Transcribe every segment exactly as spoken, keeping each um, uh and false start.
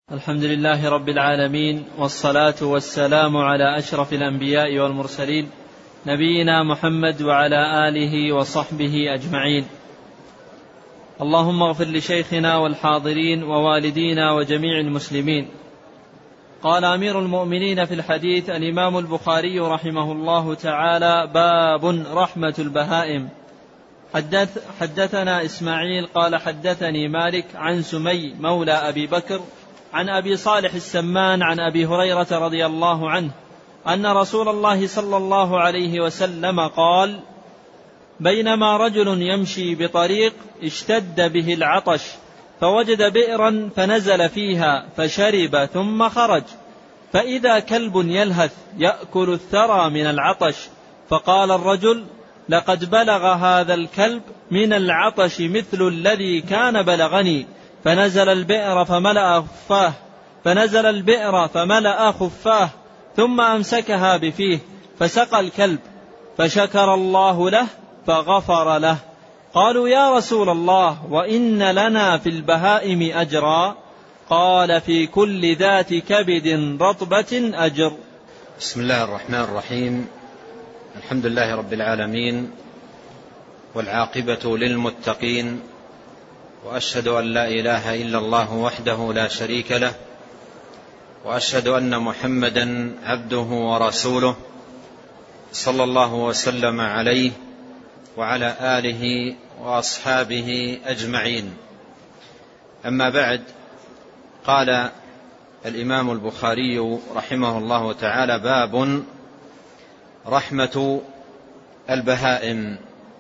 الحمد لله رب العالمين، والصلاة والسلام على أشرف الأنبياء والمرسلين نبينا محمد وعلى آله وصحبه أجمعين. اللهم اغفر لشيخنا والحاضرين ووالدينا وجميع المسلمين. قال أمير المؤمنين في الحديث الإمام البخاري رحمه الله تعالى: باب رحمة البهائم. حدث حدثنا إسماعيل قال حدثني مالك عن سمي مولى أبي بكر عن أبي صالح السمان عن أبي هريرة رضي الله عنه أن رسول الله صلى الله عليه وسلم قال: بينما رجل يمشي بطريق اشتد به العطش فوجد بئرا فنزل فيها فشرب ثم خرج، فإذا كلب يلهث يأكل الثرى من العطش، فقال الرجل: لقد بلغ هذا الكلب من العطش مثل الذي كان بلغني، فنزل البئر فملأ خفاه فنزل البئر فملأ خفاه ثم أمسكها بفيه فسقى الكلب، فشكر الله له فغفر له. قالوا: يا رسول الله، وإن لنا في البهائم أجرا؟ قال: في كل ذات كبد رطبة أجر. بسم الله الرحمن الرحيم. الحمد لله رب العالمين، والعاقبة للمتقين، وأشهد أن لا إله إلا الله وحده لا شريك له، وأشهد أن محمدا عبده ورسوله صلى الله وسلم عليه وعلى آله وأصحابه أجمعين. أما بعد، قال الإمام البخاري رحمه الله تعالى: باب رحمة البهائم.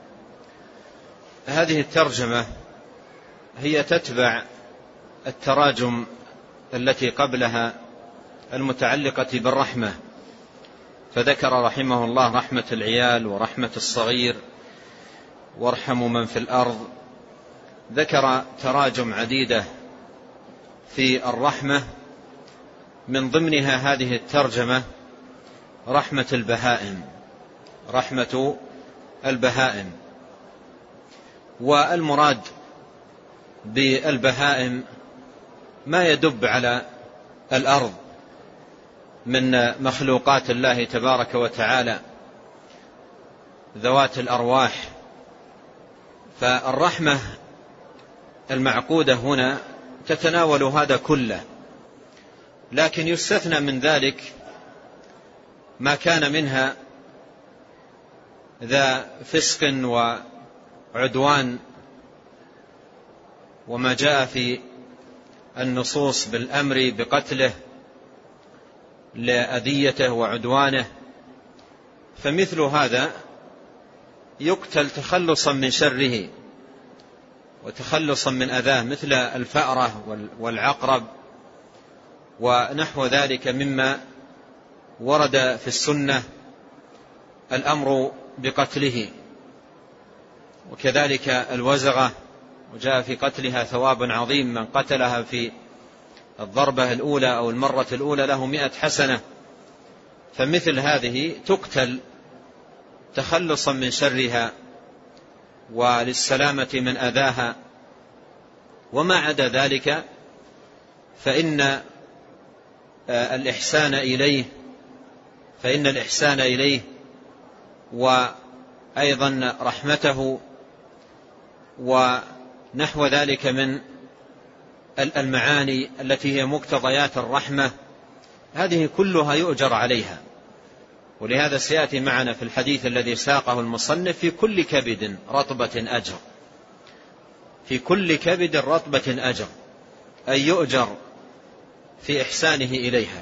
هذه الترجمة هي تتبع التراجم التي قبلها المتعلقة بالرحمة، فذكر رحمه الله رحمة العيال ورحمة الصغير وارحموا من في الأرض. ذكر تراجم عديدة في الرحمة، من ضمنها هذه الترجمة رحمة البهائم. رحمة البهائم، والمراد بالبهائم ما يدب على الأرض من مخلوقات الله تبارك وتعالى ذوات الأرواح. فالرحمة المعقودة هنا تتناول هذا كله، لكن يستثنى من ذلك ما كان منها ذا فسق وعدوان، وما جاء في النصوص بالأمر بقتله لأذيته وعدوانه، فمثل هذا يقتل تخلصا من شره وتخلصا من أذاه، مثل الفأرة والعقرب ونحو ذلك مما ورد في السنة الأمر بقتله. وكذلك الوزغة، وجاء في قتلها ثواب عظيم، من قتلها في الضربة الأولى أو المرة الأولى له مئة حسنة. فمثل هذه تقتل تخلصا من شرها وللسلامة من أذاها. وما عدا ذلك فإن الإحسان إليه فإن الإحسان إليه وأيضا رحمته ونحو ذلك من المعاني التي هي مقتضيات الرحمة، هذه كلها يؤجر عليها. ولهذا سيأتي معنا في الحديث الذي ساقه المصنف: في كل كبد رطبة أجر. في كل كبد رطبة أجر، أي يؤجر في إحسانه إليها،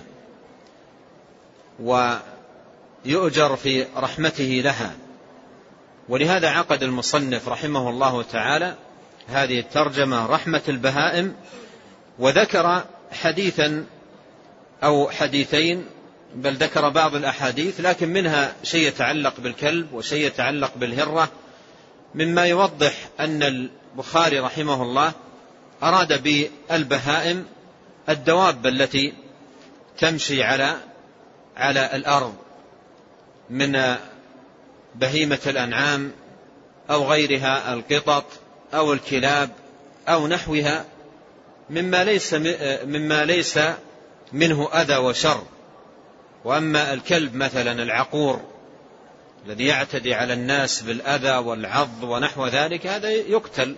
ويؤجر في رحمته لها. ولهذا عقد المصنف رحمه الله تعالى هذه الترجمة رحمة البهائم، وذكر حديثا أو حديثين، بل ذكر بعض الأحاديث، لكن منها شيء يتعلق بالكلب وشيء يتعلق بالهرة، مما يوضح أن البخاري رحمه الله أراد بالبهائم الدواب التي تمشي على على الأرض من بهيمة الأنعام أو غيرها، القطط أو الكلاب أو نحوها، مما ليس مما ليس منه أذى وشر. وأما الكلب مثلا العقور الذي يعتدي على الناس بالأذى والعض ونحو ذلك هذا يقتل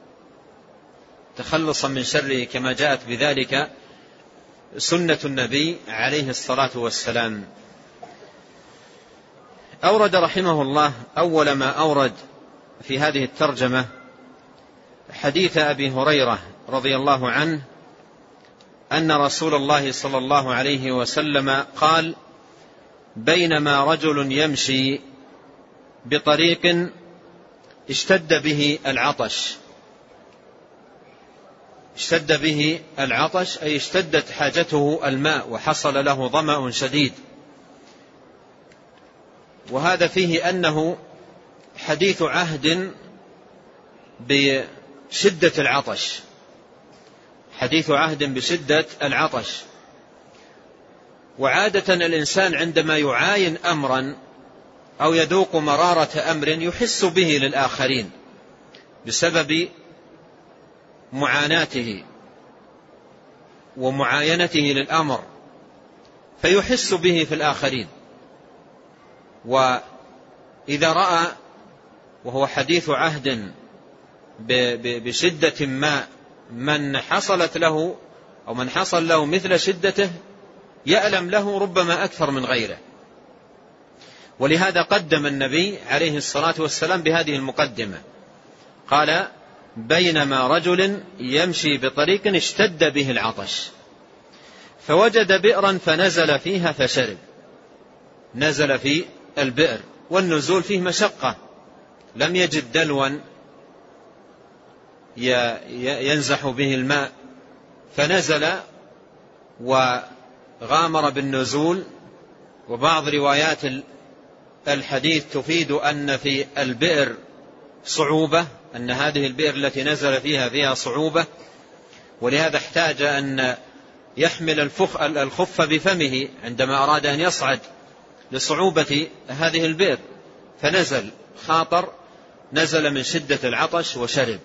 تخلصا من شره كما جاءت بذلك سنة النبي عليه الصلاة والسلام. أورد رحمه الله أول ما أورد في هذه الترجمة حديث أبي هريرة رضي الله عنه أن رسول الله صلى الله عليه وسلم قال: بينما رجل يمشي بطريق اشتد به العطش اشتد به العطش أي اشتدت حاجته الماء وحصل له ظمأ شديد. وهذا فيه أنه حديث عهد بشدة العطش حديث عهد بشدة العطش. وعادة الإنسان عندما يعاين أمرا أو يذوق مرارة أمر يحس به للآخرين بسبب معاناته ومعاينته للأمر فيحس به في الآخرين. وإذا رأى وهو حديث عهد بشدة ما من حصلت له أو من حصل له مثل شدته يألم له ربما أكثر من غيره. ولهذا قدم النبي عليه الصلاة والسلام بهذه المقدمة قال: بينما رجل يمشي بطريق اشتد به العطش فوجد بئرا فنزل فيها فشرب. نزل في البئر والنزول فيه مشقة، لم يجد دلوا ينزح به الماء فنزل وغامر بالنزول. وبعض روايات الحديث تفيد أن في البئر صعوبة، أن هذه البئر التي نزل فيها فيها صعوبة، ولهذا احتاج أن يحمل الخف بفمه عندما أراد أن يصعد لصعوبة هذه البئر، فنزل خاطر نزل من شدة العطش وشرب.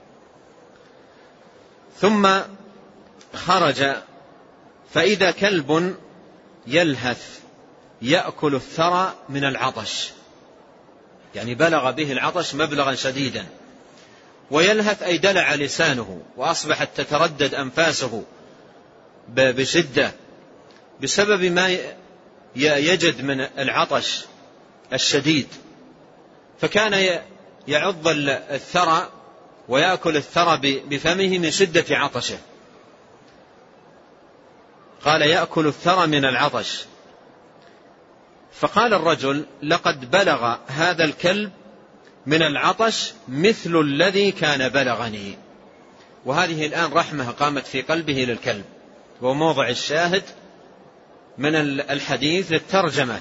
ثم خرج فإذا كلب يلهث يأكل الثرى من العطش، يعني بلغ به العطش مبلغا شديدا. ويلهث أي دلع لسانه وأصبحت تتردد أنفاسه بشدة بسبب ما يجد من العطش الشديد، فكان يعض الثرى ويأكل الثرى بفمه من شدة عطشه. قال: يأكل الثرى من العطش. فقال الرجل: لقد بلغ هذا الكلب من العطش مثل الذي كان بلغني. وهذه الآن رحمة قامت في قلبه للكلب، وموضع الشاهد من الحديث للترجمة.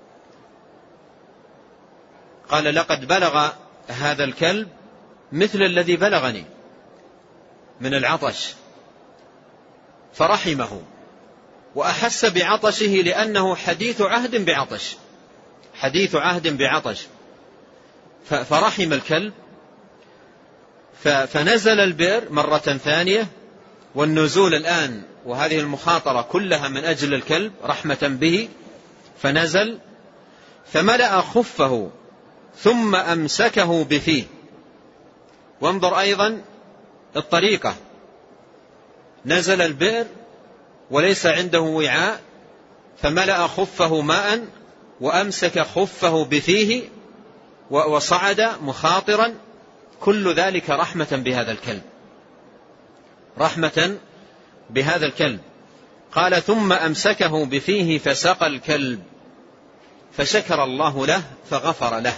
قال: لقد بلغ هذا الكلب مثل الذي بلغني من العطش، فرحمه وأحس بعطشه لأنه حديث عهد بعطش حديث عهد بعطش فرحم الكلب. فنزل البئر مرة ثانية، والنزول الآن وهذه المخاطرة كلها من أجل الكلب رحمة به، فنزل فملأ خفه ثم أمسكه بفيه. وانظر أيضا الطريقة، نزل البئر وليس عنده وعاء فملأ خفه ماء وأمسك خفه بفيه وصعد مخاطرا، كل ذلك رحمة بهذا الكلب رحمة بهذا الكلب. قال: ثم أمسكه بفيه فسقى الكلب فشكر الله له فغفر له.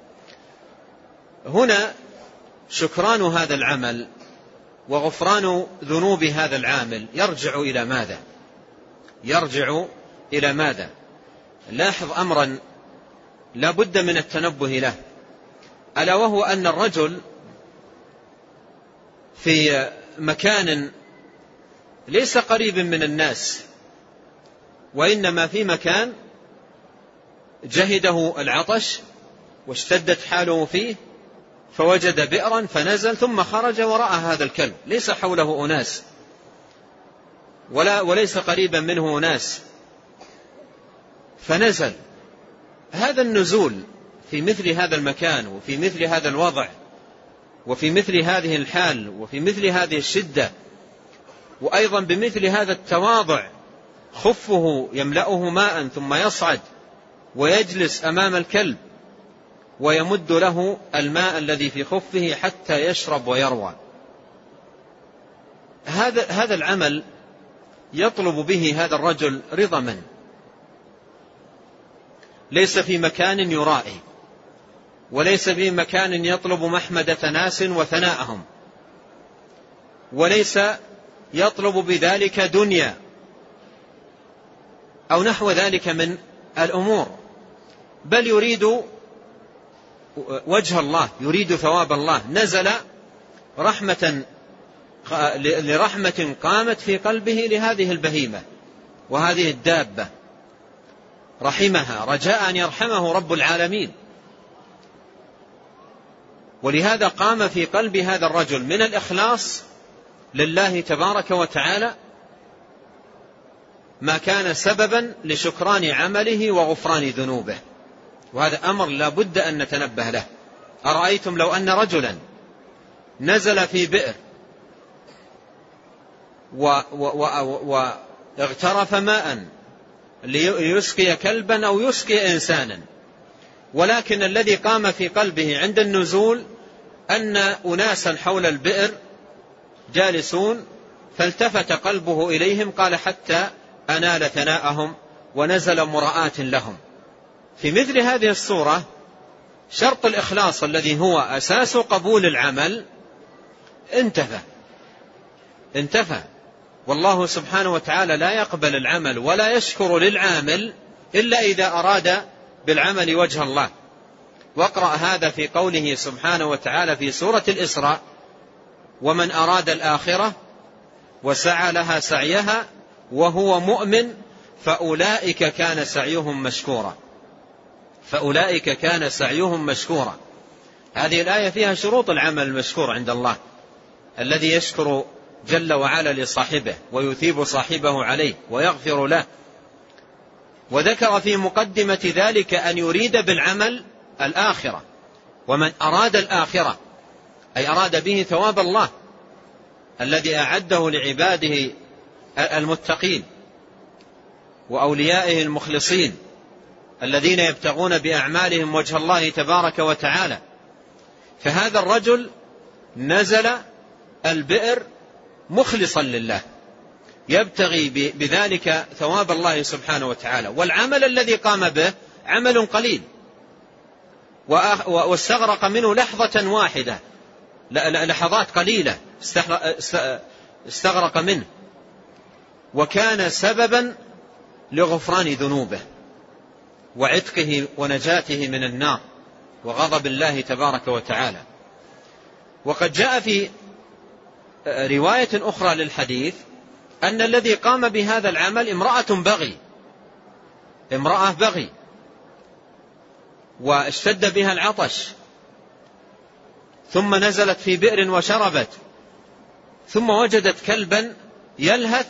هنا شكران هذا العمل وغفران ذنوب هذا العامل يرجع إلى ماذا؟ يرجع إلى ماذا؟ لاحظ أمرا لا بد من التنبه له، ألا وهو أن الرجل في مكان ليس قريب من الناس، وإنما في مكان جهده العطش واشتدت حاله فيه، فوجد بئرا فنزل ثم خرج ورأى هذا الكلب، ليس حوله أناس ولا وليس قريبا منه ناس، فنزل. هذا النزول في مثل هذا المكان وفي مثل هذا الوضع وفي مثل هذه الحال وفي مثل هذه الشدة، وأيضا بمثل هذا التواضع، خفه يملأه ماء ثم يصعد ويجلس أمام الكلب ويمد له الماء الذي في خفه حتى يشرب ويروى. هذا هذا العمل يطلب به هذا الرجل رضا من؟ ليس في مكان يرائي، وليس في مكان يطلب محمدة ناس وثناءهم، وليس يطلب بذلك دنيا أو نحو ذلك من الأمور، بل يريد وجه الله، يريد ثواب الله. نزل رحمة لرحمة قامت في قلبه لهذه البهيمة وهذه الدابة، رحمها رجاء أن يرحمه رب العالمين. ولهذا قام في قلب هذا الرجل من الإخلاص لله تبارك وتعالى ما كان سببا لشكران عمله وغفران ذنوبه، وهذا أمر لا بد أن نتنبه له. أرأيتم لو أن رجلا نزل في بئر واغترف ماء ليسقي كلبا أو يسقي إنسانا، ولكن الذي قام في قلبه عند النزول أن أناسا حول البئر جالسون، فالتفت قلبه إليهم، قال حتى أنال ثناءهم ونزل مراءة لهم. في مثل هذه الصورة شرط الإخلاص الذي هو أساس قبول العمل انتفى انتفى والله سبحانه وتعالى لا يقبل العمل ولا يشكر للعامل إلا إذا أراد بالعمل وجه الله. واقرأ هذا في قوله سبحانه وتعالى في سورة الإسراء: ومن أراد الآخرة وسعى لها سعيها وهو مؤمن فأولئك كان سعيهم مشكورا فأولئك كان سعيهم مشكورا. هذه الآية فيها شروط العمل المشكور عند الله، الذي يشكر جل وعلا لصاحبه ويثيب صاحبه عليه ويغفر له. وذكر في مقدمة ذلك أن يريد بالعمل الآخرة، ومن أراد الآخرة أي أراد به ثواب الله الذي أعده لعباده المتقين وأوليائه المخلصين الذين يبتغون بأعمالهم وجه الله تبارك وتعالى. فهذا الرجل نزل البئر مخلصا لله، يبتغي بذلك ثواب الله سبحانه وتعالى، والعمل الذي قام به عمل قليل واستغرق منه لحظة واحدة، لحظات قليلة استغرق منه، وكان سببا لغفران ذنوبه وعتقه ونجاته من النار وغضب الله تبارك وتعالى. وقد جاء في رواية أخرى للحديث أن الذي قام بهذا العمل امرأة بغي امرأة بغي واشتد بها العطش، ثم نزلت في بئر وشربت، ثم وجدت كلبا يلهث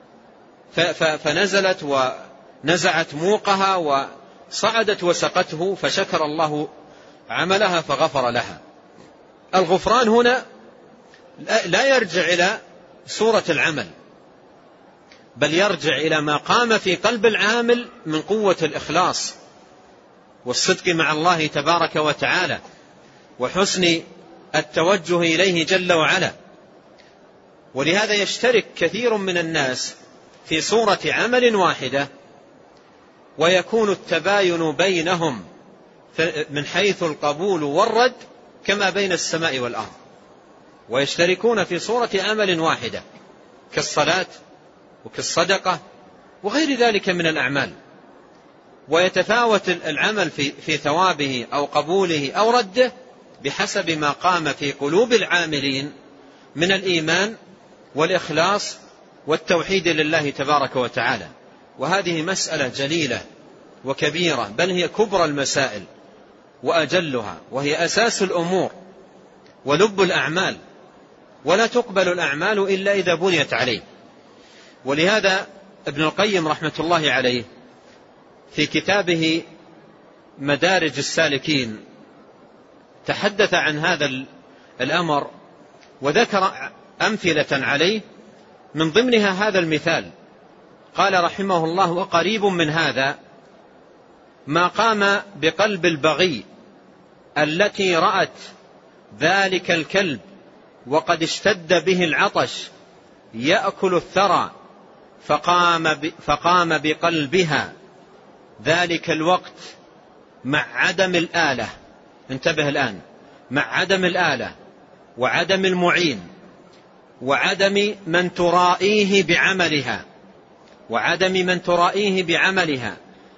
فنزلت ونزعت موقها وصعدت وسقته، فشكر الله عملها فغفر لها. الغفران هنا لا يرجع إلى صورة العمل، بل يرجع إلى ما قام في قلب العامل من قوة الإخلاص والصدق مع الله تبارك وتعالى وحسن التوجه إليه جل وعلا. ولهذا يشترك كثير من الناس في صورة عمل واحدة، ويكون التباين بينهم من حيث القبول والرد كما بين السماء والأرض، ويشتركون في صورة عمل واحدة كالصلاة وكالصدقة وغير ذلك من الأعمال، ويتفاوت العمل في, في ثوابه أو قبوله أو رده بحسب ما قام في قلوب العاملين من الإيمان والإخلاص والتوحيد لله تبارك وتعالى. وهذه مسألة جليلة وكبيرة، بل هي كبرى المسائل وأجلها، وهي أساس الأمور ولب الأعمال، ولا تقبل الأعمال إلا إذا بنيت عليه. ولهذا ابن القيم رحمة الله عليه في كتابه مدارج السالكين تحدث عن هذا الأمر وذكر أمثلة عليه، من ضمنها هذا المثال. قال رحمه الله: وقريب من هذا ما قام بقلب البغي التي رأت ذلك الكلب وقد اشتد به العطش يأكل الثرى، فقام, فقام بقلبها ذلك الوقت مع عدم الآلة. انتبه الآن، مع عدم الآلة وعدم المعين وعدم من ترائيه بعملها وعدم من ترائيه بعملها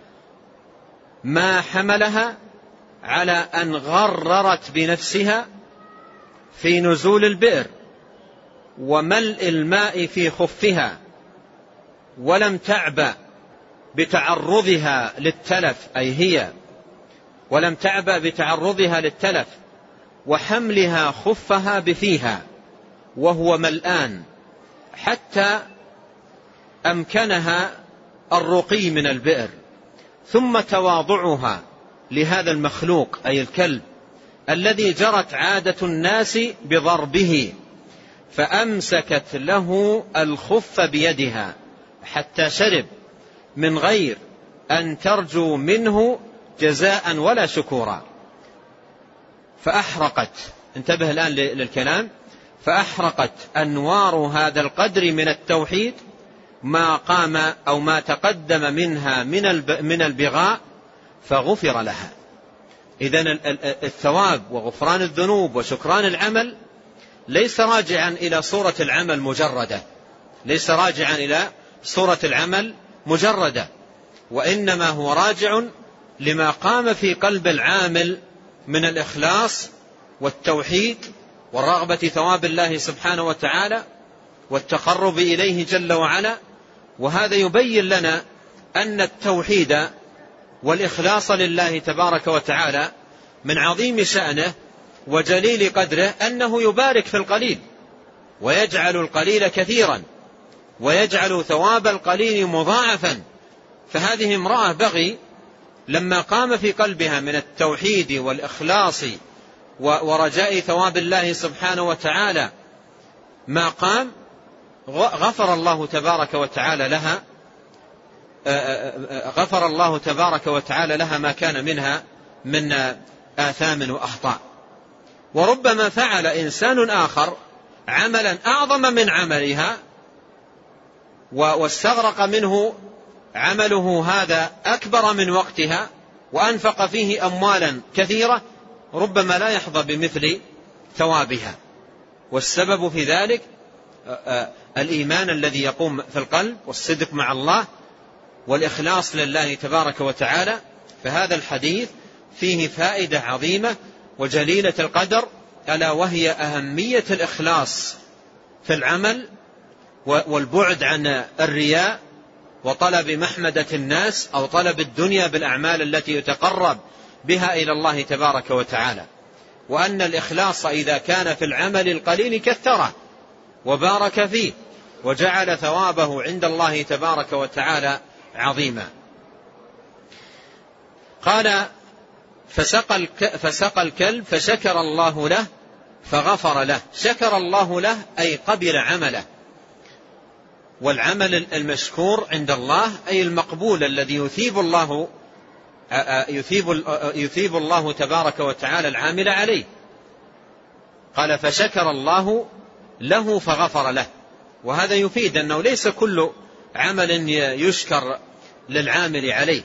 ما حملها على أن غررت بنفسها في نزول البئر وملء الماء في خفها، ولم تعبأ بتعرضها للتلف، أي هي ولم تعبأ بتعرضها للتلف وحملها خفها بفيها وهو ملآن، حتى أمكنها الرقي من البئر، ثم تواضعها لهذا المخلوق أي الكلب الذي جرت عادة الناس بضربه، فأمسكت له الخف بيدها حتى شرب من غير أن ترجو منه جزاء ولا شكورا، فأحرقت. انتبه الآن للكلام. فأحرقت أنوار هذا القدر من التوحيد ما قام أو ما تقدم منها من البغاء فغفر لها. إذن الثواب وغفران الذنوب وشكران العمل ليس راجعا إلى صورة العمل مجردة، ليس راجعا إلى صورة العمل مجردة، وإنما هو راجع لما قام في قلب العامل من الإخلاص والتوحيد والرغبة ثواب الله سبحانه وتعالى والتقرب إليه جل وعلا. وهذا يبين لنا أن التوحيد والإخلاص لله تبارك وتعالى من عظيم شأنه وجليل قدره أنه يبارك في القليل ويجعل القليل كثيرا ويجعل ثواب القليل مضاعفا. فهذه امرأة بغي لما قام في قلبها من التوحيد والإخلاص ورجاء ثواب الله سبحانه وتعالى ما قام، غفر الله تبارك وتعالى لها غفر الله تبارك وتعالى لها ما كان منها من آثام وأخطاء. وربما فعل إنسان آخر عملا أعظم من عملها واستغرق منه عمله هذا أكبر من وقتها وأنفق فيه أموالا كثيرة، ربما لا يحظى بمثل ثوابها. والسبب في ذلك الإيمان الذي يقوم في القلب والصدق مع الله والإخلاص لله تبارك وتعالى. فهذا الحديث فيه فائدة عظيمة وجليلة القدر، ألا وهي أهمية الإخلاص في العمل والبعد عن الرياء وطلب محمدة الناس أو طلب الدنيا بالأعمال التي يتقرب بها إلى الله تبارك وتعالى. وأن الإخلاص إذا كان في العمل القليل كثره وبارك فيه وجعل ثوابه عند الله تبارك وتعالى عظيما. قال: فسقى, فسقى الكلب فشكر الله له فغفر له. شكر الله له أي قبل عمله، والعمل المشكور عند الله أي المقبول الذي يثيب الله يثيب, يثيب الله تبارك وتعالى العامل عليه. قال: فشكر الله له فغفر له. وهذا يفيد أنه ليس كل عمل يشكر للعامل عليه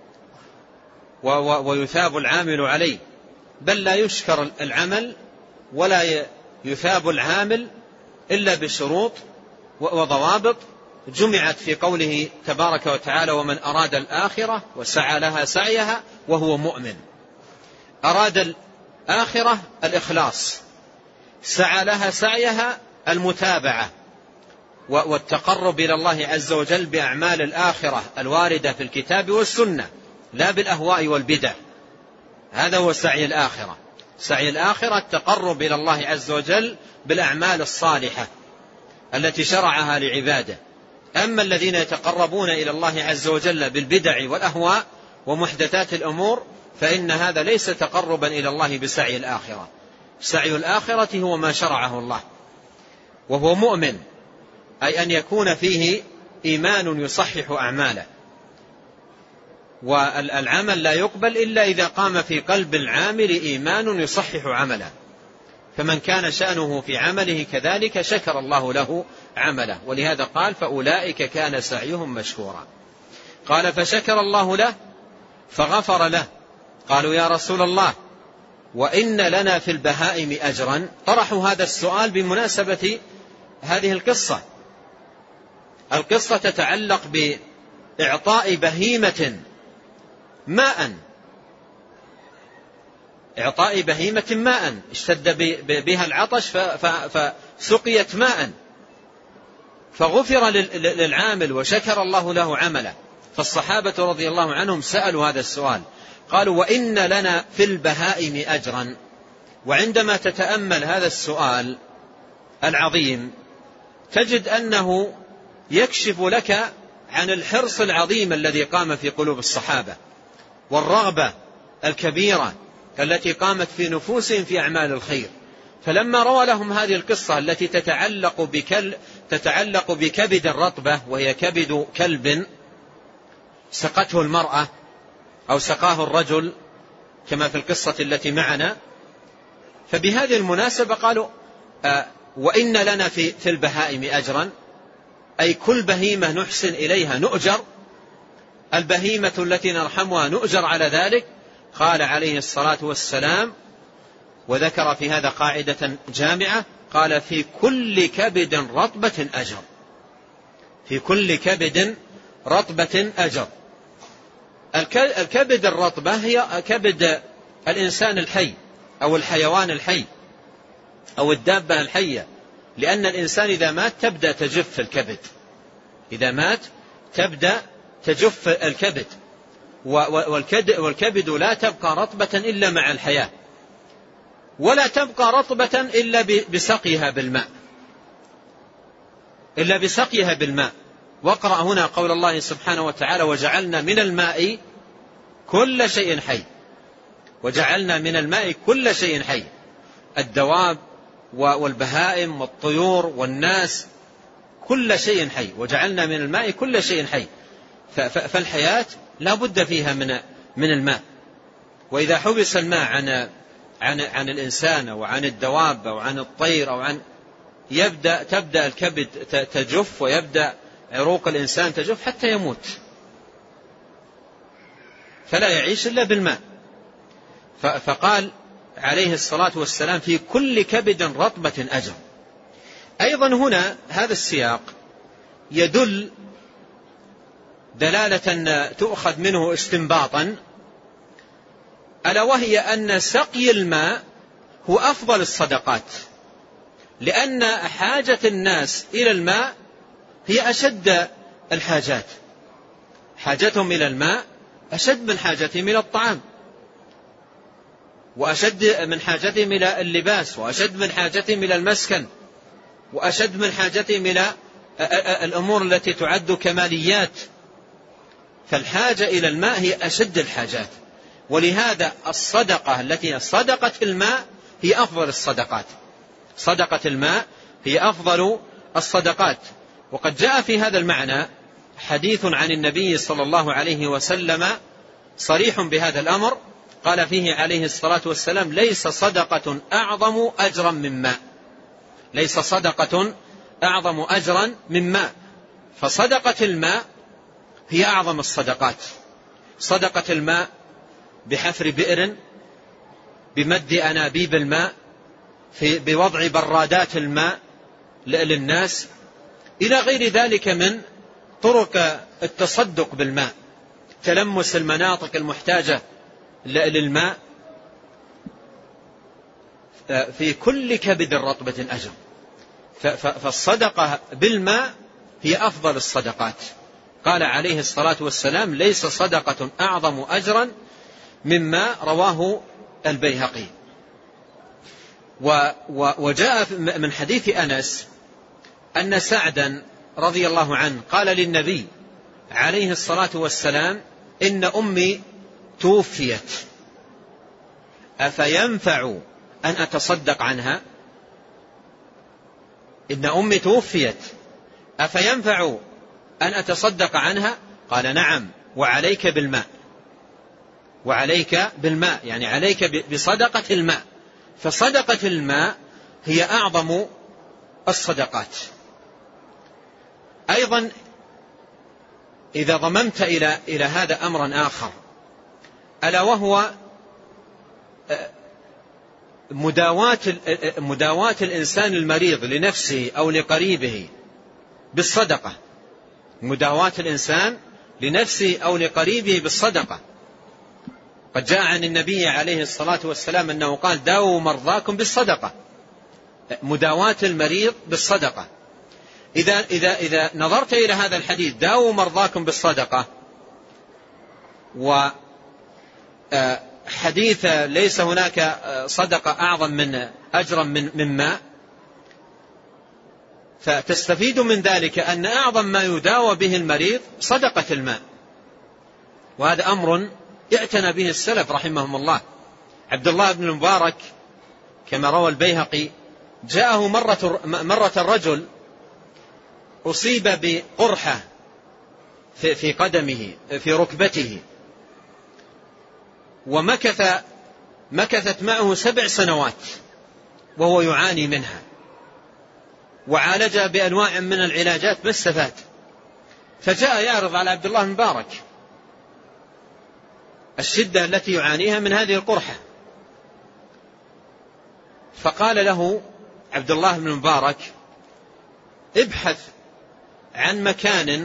ويثاب العامل عليه، بل لا يشكر العمل ولا يثاب العامل إلا بشروط وضوابط جمعت في قوله تبارك وتعالى: ومن أراد الآخرة وسعى لها سعيها وهو مؤمن. أراد الآخرة الإخلاص، سعى لها سعيها المتابعة والتقرب إلى الله عز وجل بأعمال الآخرة الواردة في الكتاب والسنة، لا بالأهواء والبدع. هذا هو سعي الآخرة. سعي الآخرة التقرب إلى الله عز وجل بالأعمال الصالحة التي شرعها لعباده، أما الذين يتقربون إلى الله عز وجل بالبدع والأهواء ومحدثات الأمور فإن هذا ليس تقربا إلى الله بسعي الآخرة. سعي الآخرة هو ما شرعه الله، وهو مؤمن، أي أن يكون فيه إيمان يصحح أعماله، والعمل لا يقبل إلا إذا قام في قلب العامل إيمان يصحح عمله. فمن كان شأنه في عمله كذلك شكر الله له عمله، ولهذا قال فأولئك كان سعيهم مشكورا. قال فشكر الله له فغفر له. قالوا يا رسول الله وإن لنا في البهائم أجرا. طرحوا هذا السؤال بمناسبة هذه القصة. القصة تتعلق بإعطاء بهيمة ماء، إعطاء بهيمة ماء اشتد بها العطش فسقيت ماء، فغفر للعامل وشكر الله له عمله. فالصحابة رضي الله عنهم سألوا هذا السؤال، قالوا وإن لنا في البهائم أجرا. وعندما تتأمل هذا السؤال العظيم تجد أنه يكشف لك عن الحرص العظيم الذي قام في قلوب الصحابة، والرغبة الكبيرة التي قامت في نفوسهم في أعمال الخير. فلما روى لهم هذه القصة التي تتعلق بكل تتعلق بكبد الرطبة، وهي كبد كلب سقته المرأة أو سقاه الرجل كما في القصة التي معنا، فبهذه المناسبة قالوا آه وإن لنا في, في البهائم أجرا، أي كل بهيمة نحسن إليها نؤجر، البهيمة التي نرحمها نؤجر على ذلك. قال عليه الصلاة والسلام، وذكر في هذا قاعدة جامعة، قال في كل كبد رطبة أجر، في كل كبد رطبة أجر. الكبد الرطبة هي كبد الإنسان الحي أو الحيوان الحي أو الدابة الحية، لأن الإنسان إذا مات تبدأ تجف الكبد، إذا مات تبدأ تجف الكبد، والكبد لا تبقى رطبة إلا مع الحياة، ولا تبقى رطبة إلا بسقيها بالماء، إلا بسقيها بالماء. واقرأ هنا قول الله سبحانه وتعالى وجعلنا من الماء كل شيء حي، وجعلنا من الماء كل شيء حي، الدواب والبهائم والطيور والناس، كل شيء حي، وجعلنا من الماء كل شيء حي. فالحياة لا بد فيها من من الماء، وإذا حبس الماء عن عن عن الإنسان أو عن الدواب أو عن الطير أو عن يبدأ تبدأ الكبد تجف، ويبدأ عروق الإنسان تجف حتى يموت، فلا يعيش إلا بالماء. فقال عليه الصلاة والسلام في كل كبد رطبة أجر. أيضا هنا هذا السياق يدل دلالة تؤخذ منه استنباطا، ألا وهي أن سقي الماء هو أفضل الصدقات، لأن حاجة الناس إلى الماء هي أشد الحاجات، حاجتهم إلى الماء أشد من حاجتهم إلى الطعام، وأشد من حاجتهم إلى اللباس، وأشد من حاجتهم إلى المسكن، وأشد من حاجتهم إلى الأمور التي تعد كماليات. فالحاجة إلى الماء هي أشد الحاجات، ولهذا الصدقة التي صدقة الماء هي أفضل الصدقات، صدقة الماء هي أفضل الصدقات. وقد جاء في هذا المعنى حديث عن النبي صلى الله عليه وسلم صريح بهذا الأمر، قال فيه عليه الصلاة والسلام ليس صدقة أعظم أجرا من ماء، ليس صدقة أعظم أجرا من ماء. فصدقة الماء هي أعظم الصدقات، صدقة الماء بحفر بئر، بمد أنابيب الماء، في بوضع برادات الماء للناس، إلى غير ذلك من طرق التصدق بالماء، تلمس المناطق المحتاجة للماء. في كل كبد رطبة أجر، فالصدقة بالماء هي أفضل الصدقات. قال عليه الصلاة والسلام ليس صدقة أعظم أجرا مما رواه البيهقي. وجاء من حديث أنس أن سعدا رضي الله عنه قال للنبي عليه الصلاة والسلام إن أمي توفيت أفينفع أن أتصدق عنها؟ إن أمي توفيت أفينفع أن أتصدق عنها؟ قال نعم، وعليك بالماء، وعليك بالماء يعني عليك بصدقة الماء. فصدقة الماء هي أعظم الصدقات. أيضا إذا ضممت إلى إلى هذا أمرا آخر، ألا وهو مداواة مداواة الإنسان المريض لنفسه أو لقريبه بالصدقة، مداواة الإنسان لنفسه أو لقريبه بالصدقة. قد جاء عن النبي عليه الصلاة والسلام أنه قال داووا مرضاكم بالصدقة، مداواة المريض بالصدقة. إذا, إذا, إذا نظرت إلى هذا الحديث داووا مرضاكم بالصدقة، وحديث ليس هناك صدقة أعظم من أجرا من, من ماء، فتستفيد من ذلك أن أعظم ما يداوى به المريض صدقة الماء. وهذا أمر اعتنى به السلف رحمهم الله. عبد الله بن المبارك كما روى البيهقي جاءه مرة, مرة الرجل أصيب بقرحة في, في قدمه في ركبته، ومكث مكثت معه سبع سنوات وهو يعاني منها، وعالج بأنواع من العلاجات ما استفاد. فجاء يعرض على عبد الله بن المبارك الشدة التي يعانيها من هذه القرحة، فقال له عبد الله بن المبارك ابحث عن مكان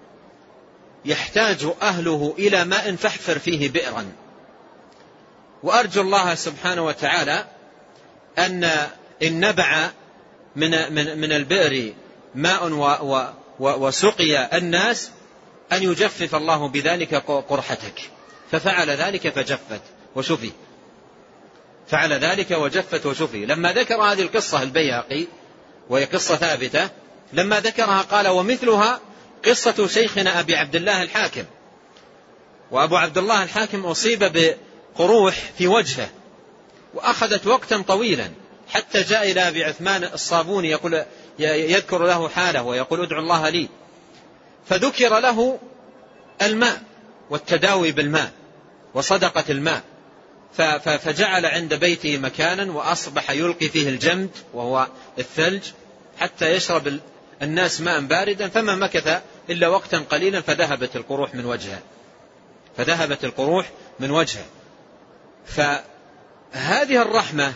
يحتاج أهله إلى ماء فاحفر فيه بئرا، وأرجو الله سبحانه وتعالى أن إن نبع من, من, من البئر ماء و و وسقي الناس أن يجفف الله بذلك قرحتك. ففعل ذلك فجفت وشفي، فعل ذلك وجفت وشفي. لما ذكر هذه القصة البيهقي وهي قصة ثابتة، لما ذكرها قال ومثلها قصة شيخنا أبي عبد الله الحاكم. وأبو عبد الله الحاكم أصيب بقروح في وجهه وأخذت وقتا طويلا، حتى جاء إلى أبي عثمان الصابوني يقول يذكر له حاله ويقول ادعو الله لي، فذكر له الماء والتداوي بالماء وصدقة الماء، فجعل عند بيته مكانا وأصبح يلقي فيه الجمد وهو الثلج حتى يشرب الناس ماء باردا، فما مكث إلا وقتا قليلا فذهبت القروح من وجهه فذهبت القروح من وجهه. فهذه الرحمة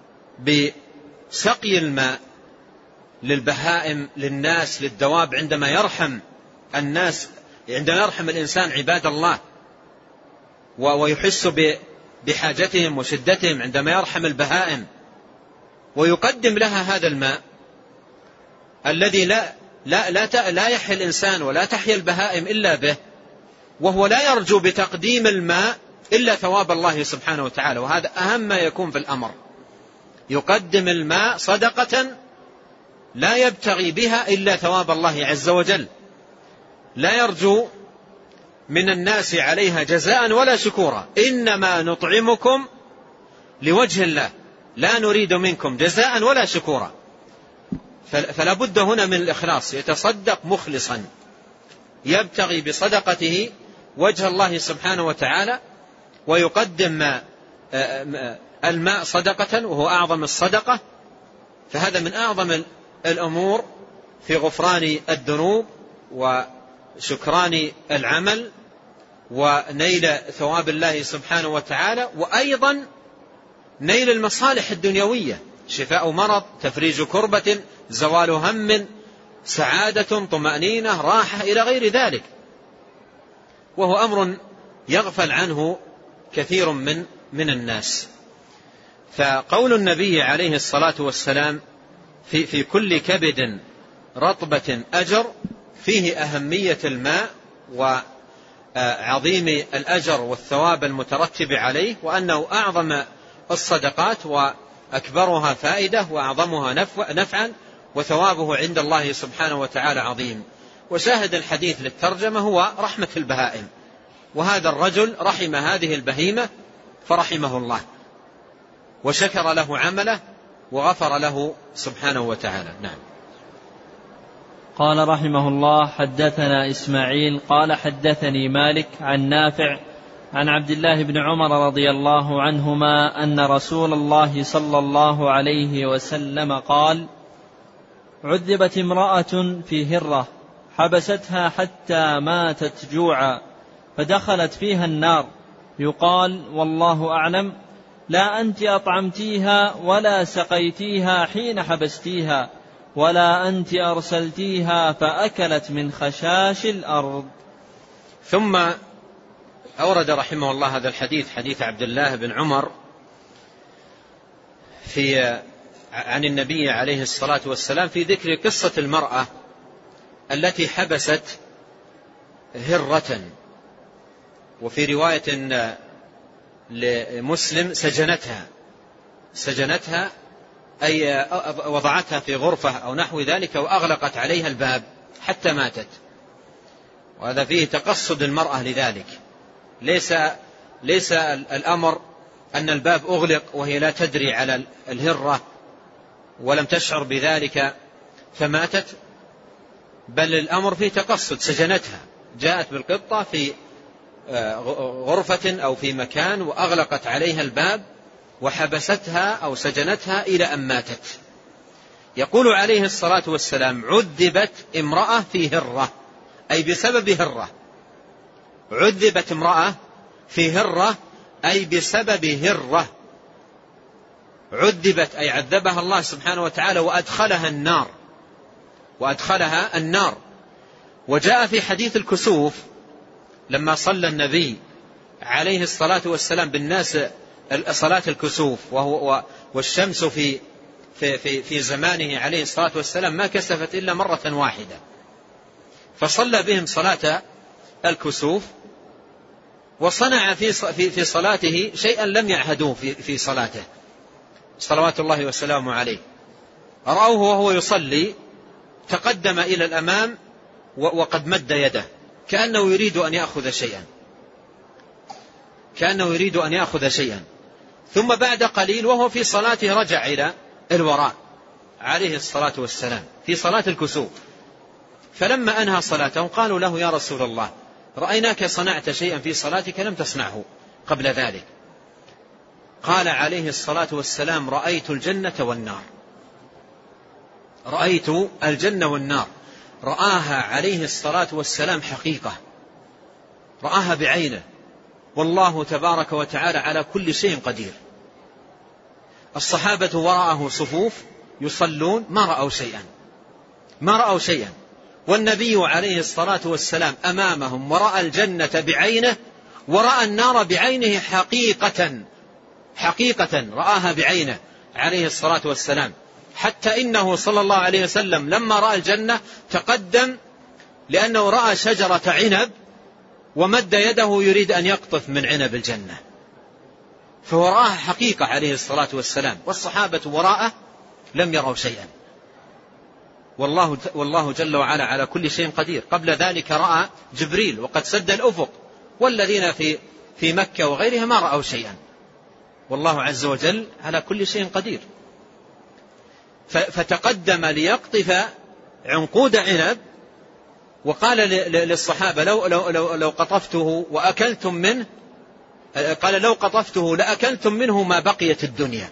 بسقي الماء للبهائم للناس للدواب، عندما يرحم الناس عندما يرحم الإنسان عباد الله ويحس بحاجتهم وشدتهم، عندما يرحم البهائم ويقدم لها هذا الماء الذي لا لا لا لا يحيا الإنسان ولا تحيا البهائم إلا به، وهو لا يرجو بتقديم الماء إلا ثواب الله سبحانه وتعالى. وهذا أهم ما يكون في الأمر، يقدم الماء صدقة لا يبتغي بها إلا ثواب الله عز وجل، لا يرجو من الناس عليها جزاء ولا شكورا، إنما نطعمكم لوجه الله لا نريد منكم جزاء ولا شكورا. فلا بد هنا من الإخلاص، يتصدق مخلصا يبتغي بصدقته وجه الله سبحانه وتعالى، ويقدم الماء صدقة وهو أعظم الصدقة. فهذا من أعظم الأمور في غفران الذنوب وشكران العمل ونيل ثواب الله سبحانه وتعالى، وأيضا نيل المصالح الدنيوية، شفاء مرض، تفريج كربة، زوال هم، سعادة، طمأنينة، راحة، إلى غير ذلك. وهو أمر يغفل عنه كثير من من الناس. فقول النبي عليه الصلاة والسلام في في كل كبد رطبة أجر فيه أهمية الماء وعظيم الأجر والثواب المترتب عليه، وأنه أعظم الصدقات وأكبرها فائدة وأعظمها نفعا، وثوابه عند الله سبحانه وتعالى عظيم. وشاهد الحديث للترجمة هو رحمة البهائم، وهذا الرجل رحم هذه البهيمة فرحمه الله وشكر له عمله وغفر له سبحانه وتعالى. نعم. قال رحمه الله: حدثنا إسماعيل قال حدثني مالك عن نافع عن عبد الله بن عمر رضي الله عنهما أن رسول الله صلى الله عليه وسلم قال: عذبت امرأة في هرة حبستها حتى ماتت جوعا فدخلت فيها النار، يقال والله أعلم: لا أنت أطعمتيها ولا سقيتيها حين حبستيها، ولا أنت أرسلتيها فأكلت من خشاش الأرض. ثم أورد رحمه الله هذا الحديث، حديث عبد الله بن عمر في عن النبي عليه الصلاة والسلام في ذكر قصة المرأة التي حبست هرة، وفي رواية لمسلم سجنتها سجنتها أي وضعتها في غرفة أو نحو ذلك وأغلقت عليها الباب حتى ماتت. وهذا فيه تقصد المرأة لذلك، ليس ليس الأمر أن الباب أغلق وهي لا تدري على الهرة ولم تشعر بذلك فماتت، بل الأمر فيه تقصد، سجنتها، جاءت بالقطة في غرفة أو في مكان وأغلقت عليها الباب وحبستها أو سجنتها إلى أن ماتت. يقول عليه الصلاة والسلام: عذبت امرأة في هرة، أي بسبب هرة. عذبت امرأة في هرة أي بسبب هرة. عذبت أي عذبها الله سبحانه وتعالى وأدخلها النار وأدخلها النار. وجاء في حديث الكسوف لما صلى النبي عليه الصلاة والسلام بالناس صلاة الكسوف وهو والشمس في في في في زمانه عليه الصلاة والسلام ما كسفت إلا مرة واحدة، فصلى بهم صلاة الكسوف وصنع في في صلاته شيئا لم يعهدوه في في صلاته صلوات الله وسلامه عليه. رأوه وهو يصلي تقدم إلى الأمام وقد مد يده كأنه يريد أن يأخذ شيئا كأنه يريد أن يأخذ شيئا ثم بعد قليل وهو في صلاته رجع إلى الوراء عليه الصلاة والسلام في صلاة الكسوف. فلما أنهى صلاته قالوا له: يا رسول الله، رأيناك صنعت شيئا في صلاتك لم تصنعه قبل ذلك. قال عليه الصلاة والسلام: رأيت الجنة والنار. رأيت الجنة والنار. رآها عليه الصلاة والسلام حقيقة، رآها بعينه، والله تبارك وتعالى على كل شيء قدير. الصحابة وراءه صفوف يصلون ما رأوا شيئا ما رأوا شيئا والنبي عليه الصلاة والسلام أمامهم ورأى الجنة بعينه ورأى النار بعينه حقيقة حقيقة رآها بعينه عليه الصلاة والسلام، حتى إنه صلى الله عليه وسلم لما رأى الجنة تقدم لأنه رأى شجرة عنب ومد يده يريد أن يقطف من عنب الجنة، فوراه حقيقة عليه الصلاة والسلام، والصحابة وراءه لم يروا شيئا. والله, والله جل وعلا على كل شيء قدير. قبل ذلك رأى جبريل وقد سد الأفق، والذين في, في مكة وغيرها ما رأوا شيئا، والله عز وجل على كل شيء قدير. فتقدم ليقطف عنقود عنب وقال للصحابة: لو, لو, لو, لو قطفته وأكلتم منه، قال: لو قطفته لأكلتم منه ما بقيت الدنيا.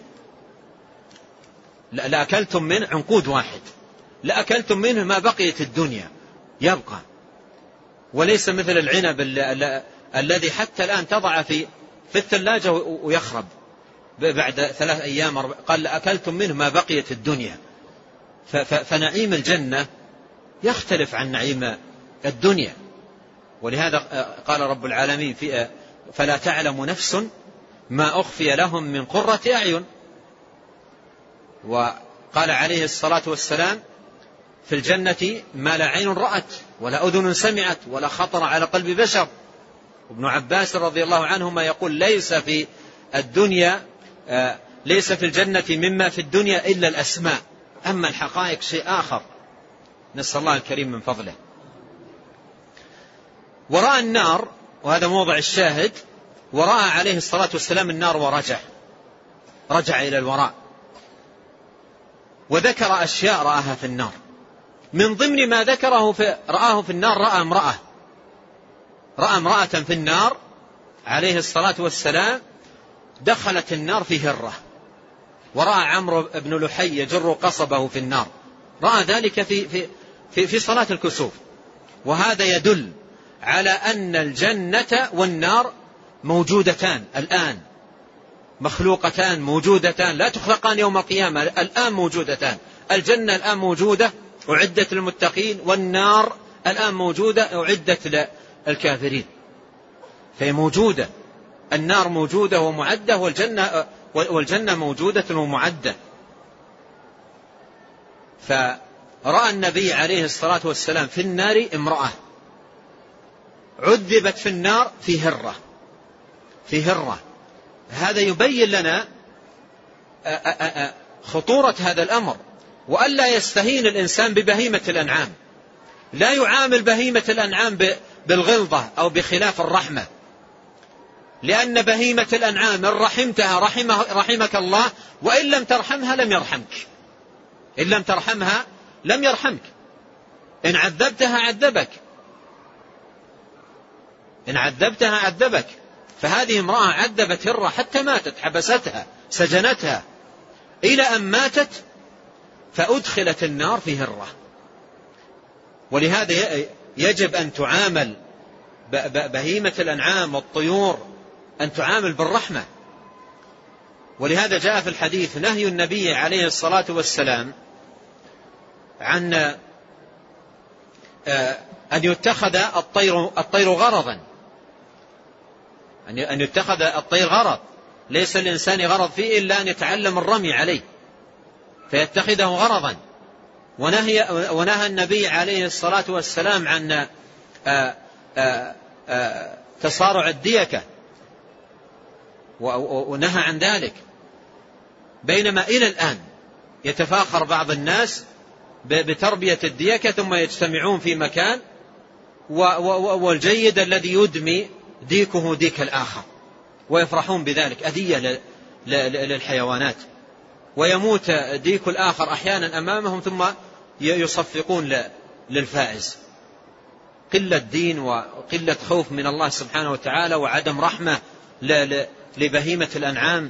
لأكلتم منه عنقود واحد، لأكلتم منه ما بقيت الدنيا يبقى، وليس مثل العنب الذي حتى الآن تضع في في الثلاجة ويخرب بعد ثلاث أيام. قال: لأكلتم منه ما بقيت الدنيا. فنعيم الجنة يختلف عن نعيم الدنيا، ولهذا قال رب العالمين في فلا تعلم نفس ما أخفي لهم من قرة أعين. وقال عليه الصلاة والسلام: في الجنة ما لا عين رأت ولا أذن سمعت ولا خطر على قلب بشر. ابن عباس رضي الله عنهما يقول: ليس في الدنيا ليس في الجنة مما في الدنيا إلا الأسماء أما الحقائق شيء آخر، نسأل الله الكريم من فضله. ورأى النار، وهذا موضع الشاهد، ورأى عليه الصلاة والسلام النار ورجع رجع إلى الوراء، وذكر أشياء رآها في النار. من ضمن ما ذكره في رآه في النار، رأى امرأة رأى امرأة في النار عليه الصلاة والسلام دخلت النار في هرة. ورأى عمرو بن لحي يجر قصبه في النار، رأى ذلك في, في, في, في صلاة الكسوف. وهذا يدل على أن الجنة والنار موجودتان الآن، مخلوقتان موجودتان، لا تخلقان يوم القيامة، الآن موجودتان. الجنة الآن موجودة أعدت للمتقين، والنار الآن موجودة أعدت للكافرين. فهي موجودة، النار موجودة ومعدة، والجنة, والجنة موجودة ومعدة. فرأى النبي عليه الصلاة والسلام في النار امرأة عذبت في النار في هرة في هرة. هذا يبين لنا خطورة هذا الأمر، وألا يستهين الإنسان ببهيمة الأنعام. لا يعامل بهيمة الأنعام بالغلظة أو بخلاف الرحمة، لأن بهيمة الأنعام إن رحمتها رحمه رحمك الله، وإن لم ترحمها لم يرحمك. إن لم ترحمها لم يرحمك، إن عذبتها عذبك إن عذبتها عذبك. فهذه امرأة عذبت هرة حتى ماتت، حبستها سجنتها إلى أن ماتت، فأدخلت النار في هرة. ولهذا يجب أن تعامل بهيمة الأنعام والطيور، أن تعامل بالرحمة. ولهذا جاء في الحديث نهي النبي عليه الصلاة والسلام عن أن يتخذ الطير الطير غرضا، أن يتخذ الطير غرض، ليس الإنسان غرض فيه إلا أن يتعلم الرمي عليه فيتخذه غرضا. ونهي, ونهى النبي عليه الصلاة والسلام عن آآ آآ تصارع الديكة، ونهى عن ذلك. بينما إلى الآن يتفاخر بعض الناس بتربية الديكة، ثم يجتمعون في مكان، والجيد الذي يدمي ديكه ديك الآخر، ويفرحون بذلك، أذية للحيوانات. ويموت ديك الآخر أحيانا أمامهم، ثم يصفقون للفائز. قلة دين وقلة خوف من الله سبحانه وتعالى، وعدم رحمة لبهيمة الأنعام.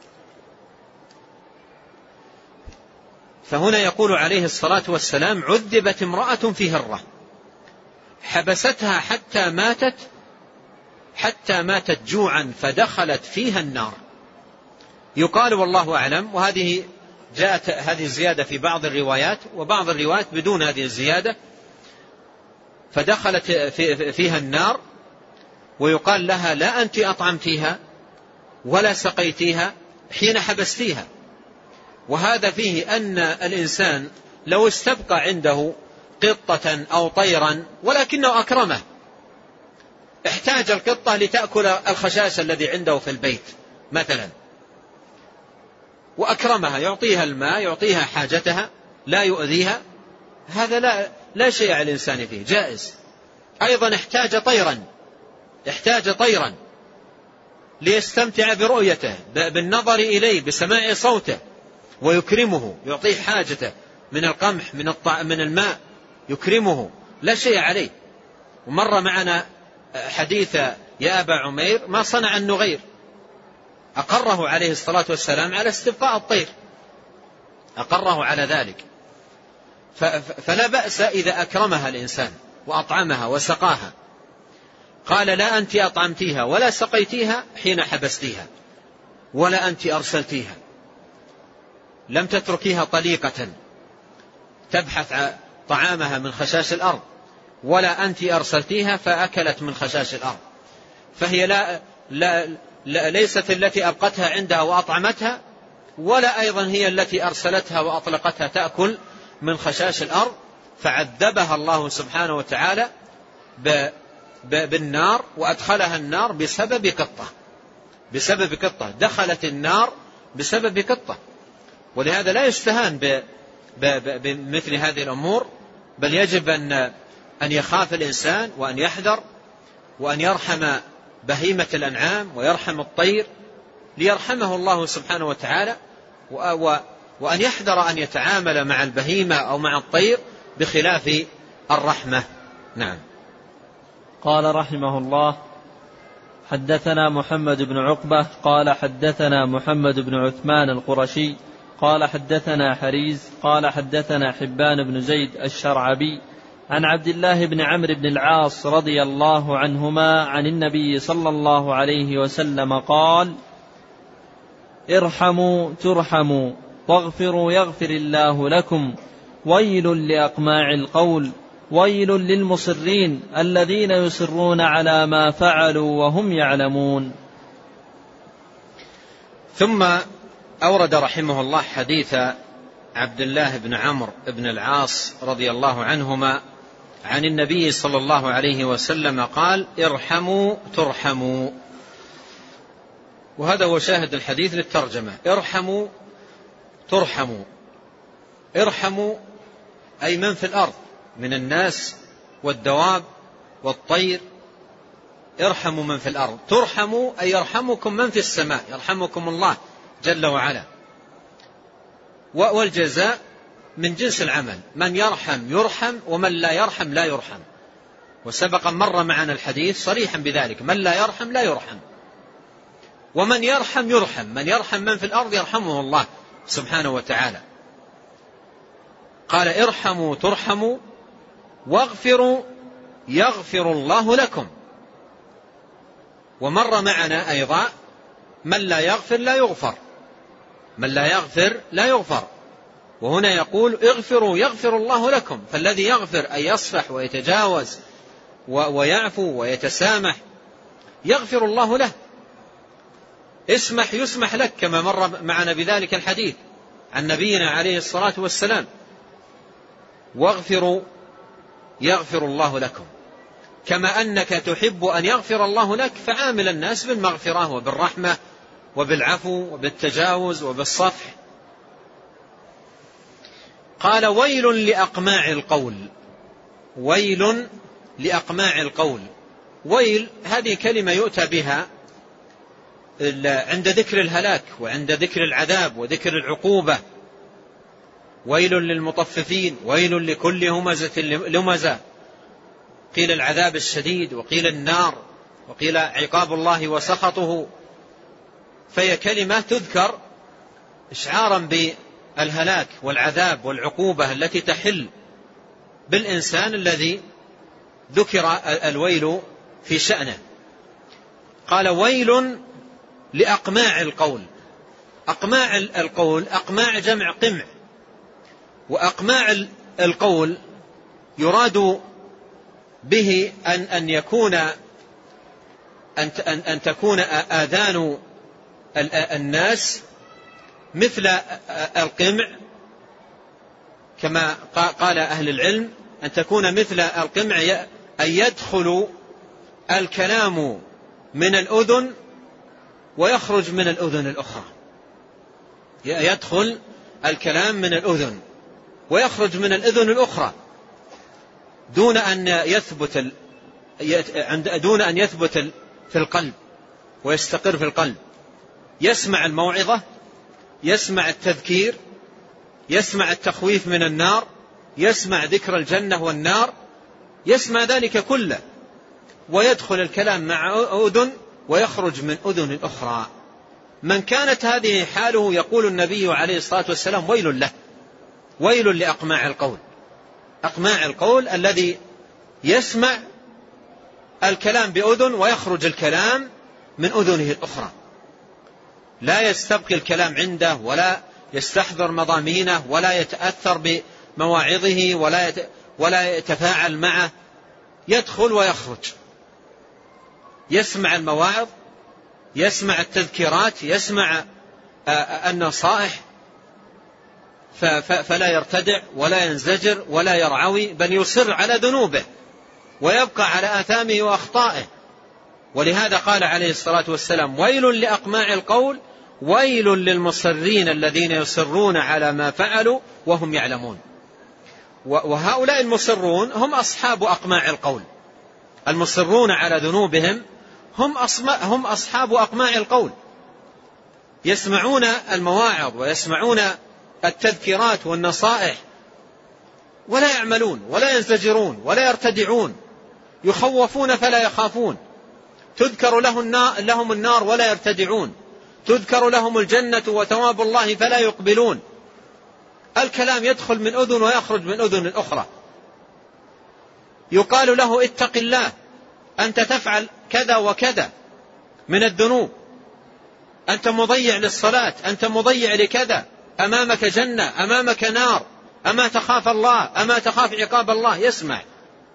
فهنا يقول عليه الصلاة والسلام عذبت امرأة في هرة حبستها حتى ماتت حتى ماتت جوعا فدخلت فيها النار. يقال والله أعلم، وهذه جاءت هذه الزيادة في بعض الروايات، وبعض الروايات بدون هذه الزيادة، فدخلت في فيها النار. ويقال لها لا أنت أطعمتيها ولا سقيتيها حين حبستيها. وهذا فيه أن الإنسان لو استبقى عنده قطة أو طيرا ولكنه أكرمه، احتاج القطة لتأكل الخشاش الذي عنده في البيت مثلا، وأكرمها، يعطيها الماء، يعطيها حاجتها، لا يؤذيها، هذا لا, لا شيء على الإنسان فيه، جائز. أيضا احتاج طيرا احتاج طيرا ليستمتع برؤيته، بالنظر إليه، بسماع صوته، ويكرمه، يعطيه حاجته من القمح، من الطع... من الماء، يكرمه، لا شيء عليه. ومر معنا حديث يا أبا عمير ما صنع النغير، أقره عليه الصلاة والسلام على استبقاء الطير، أقره على ذلك. فلا بأس إذا أكرمها الإنسان وأطعمها وسقاها. قال لا أنت أطعمتيها ولا سقيتيها حين حبستيها، ولا أنت أرسلتيها، لم تتركيها طليقة تبحث طعامها من خشاش الأرض، ولا أنت أرسلتيها فأكلت من خشاش الأرض. فهي لا, لا, لا ليست التي أبقتها عندها وأطعمتها، ولا أيضا هي التي أرسلتها وأطلقتها تأكل من خشاش الأرض. فعذبها الله سبحانه وتعالى بالنار، وأدخلها النار بسبب قطة بسبب قطة دخلت النار بسبب قطة. ولهذا لا يستهان بمثل هذه الأمور، بل يجب أن أن يخاف الإنسان وأن يحذر وأن يرحم بهيمة الأنعام ويرحم الطير ليرحمه الله سبحانه وتعالى، وأن يحذر أن يتعامل مع البهيمة أو مع الطير بخلاف الرحمة. نعم. قال رحمه الله: حدثنا محمد بن عقبة قال حدثنا محمد بن عثمان القرشي قال حدثنا حريز قال حدثنا حبان بن زيد الشرعبي عن عبد الله بن عمرو بن العاص رضي الله عنهما عن النبي صلى الله عليه وسلم قال: ارحموا ترحموا واغفروا يغفر الله لكم، ويل لأقماع القول، ويل للمصرين الذين يصرون على ما فعلوا وهم يعلمون. ثم أورد رحمه الله حديث عبد الله بن عمرو بن العاص رضي الله عنهما عن النبي صلى الله عليه وسلم قال: ارحموا ترحموا. وهذا هو شاهد الحديث للترجمة: ارحموا ترحموا. ارحموا أي من في الأرض من الناس والدواب والطير، ارحموا من في الأرض. ترحموا أي يرحمكم من في السماء، يرحمكم الله جل وعلا. والجزاء من جنس العمل، من يرحم يرحم ومن لا يرحم لا يرحم. وسبق مر معنا الحديث صريحا بذلك: من لا يرحم لا يرحم، ومن يرحم يرحم. من يرحم من في الأرض يرحمه الله سبحانه وتعالى. قال: ارحموا ترحموا واغفروا يغفر الله لكم. ومر معنا أيضا: من لا يغفر لا يغفر، من لا يغفر لا يغفر. وهنا يقول: اغفروا يغفر الله لكم. فالذي يغفر أن يصفح ويتجاوز ويعفو ويتسامح يغفر الله له. اسمح يسمح لك، كما مر معنا بذلك الحديث عن نبينا عليه الصلاة والسلام: واغفروا يغفر الله لكم. كما أنك تحب أن يغفر الله لك فعامل الناس بالمغفرة وبالرحمة وبالعفو وبالتجاوز وبالصفح. قال: ويل لأقماع القول. ويل لأقماع القول. ويل هذه كلمة يؤتى بها عند ذكر الهلاك وعند ذكر العذاب وذكر العقوبة. ويل للمطففين، ويل لكل همزة لمزة. قيل العذاب الشديد، وقيل النار، وقيل عقاب الله وسخطه. فهي كلمة تذكر إشعارا بالهلاك والعذاب والعقوبة التي تحل بالإنسان الذي ذكر الويل في شأنه. قال: ويل لأقماع القول. أقماع القول، أقماع جمع قمع، وأقماع القول يراد به أن أن يكون أن أن تكون آذان الناس مثل القمع، كما قال أهل العلم أن تكون مثل القمع، أن يدخل الكلام من الأذن ويخرج من الأذن الأخرى. يدخل الكلام من الأذن ويخرج من الأذن الأخرى دون أن يثبت دون أن يثبت في القلب ويستقر في القلب. يسمع الموعظة، يسمع التذكير، يسمع التخويف من النار، يسمع ذكر الجنة والنار، يسمع ذلك كله، ويدخل الكلام مع أذن ويخرج من أذن أخرى. من كانت هذه حاله يقول النبي عليه الصلاة والسلام: ويل له، ويل لأقماع القول. أقماع القول الذي يسمع الكلام بأذن ويخرج الكلام من أذنه الأخرى، لا يستبقي الكلام عنده ولا يستحضر مضامينه ولا يتأثر بمواعظه ولا يت... ولا يتفاعل معه. يدخل ويخرج، يسمع المواعظ، يسمع التذكيرات، يسمع النصائح، فلا يرتدع ولا ينزجر ولا يرعوي، بل يصر على ذنوبه ويبقى على آثامه وأخطائه. ولهذا قال عليه الصلاة والسلام: ويل لأقماع القول ويل للمصرين الذين يصرون على ما فعلوا وهم يعلمون. وهؤلاء المصرون هم أصحاب أقماع القول، المصرون على ذنوبهم هم, هم أصحاب أقماع القول، يسمعون المواعظ ويسمعون التذكيرات والنصائح ولا يعملون ولا ينزجرون ولا يرتدعون، يخوفون فلا يخافون، تذكر لهم النار ولا يرتدعون، تذكر لهم الجنة وثواب الله فلا يقبلون. الكلام يدخل من أذن ويخرج من أذن أخرى. يقال له اتق الله، أنت تفعل كذا وكذا من الذنوب، أنت مضيع للصلاة، أنت مضيع لكذا، أمامك جنة، أمامك نار، أما تخاف الله، أما تخاف عقاب الله. يسمع،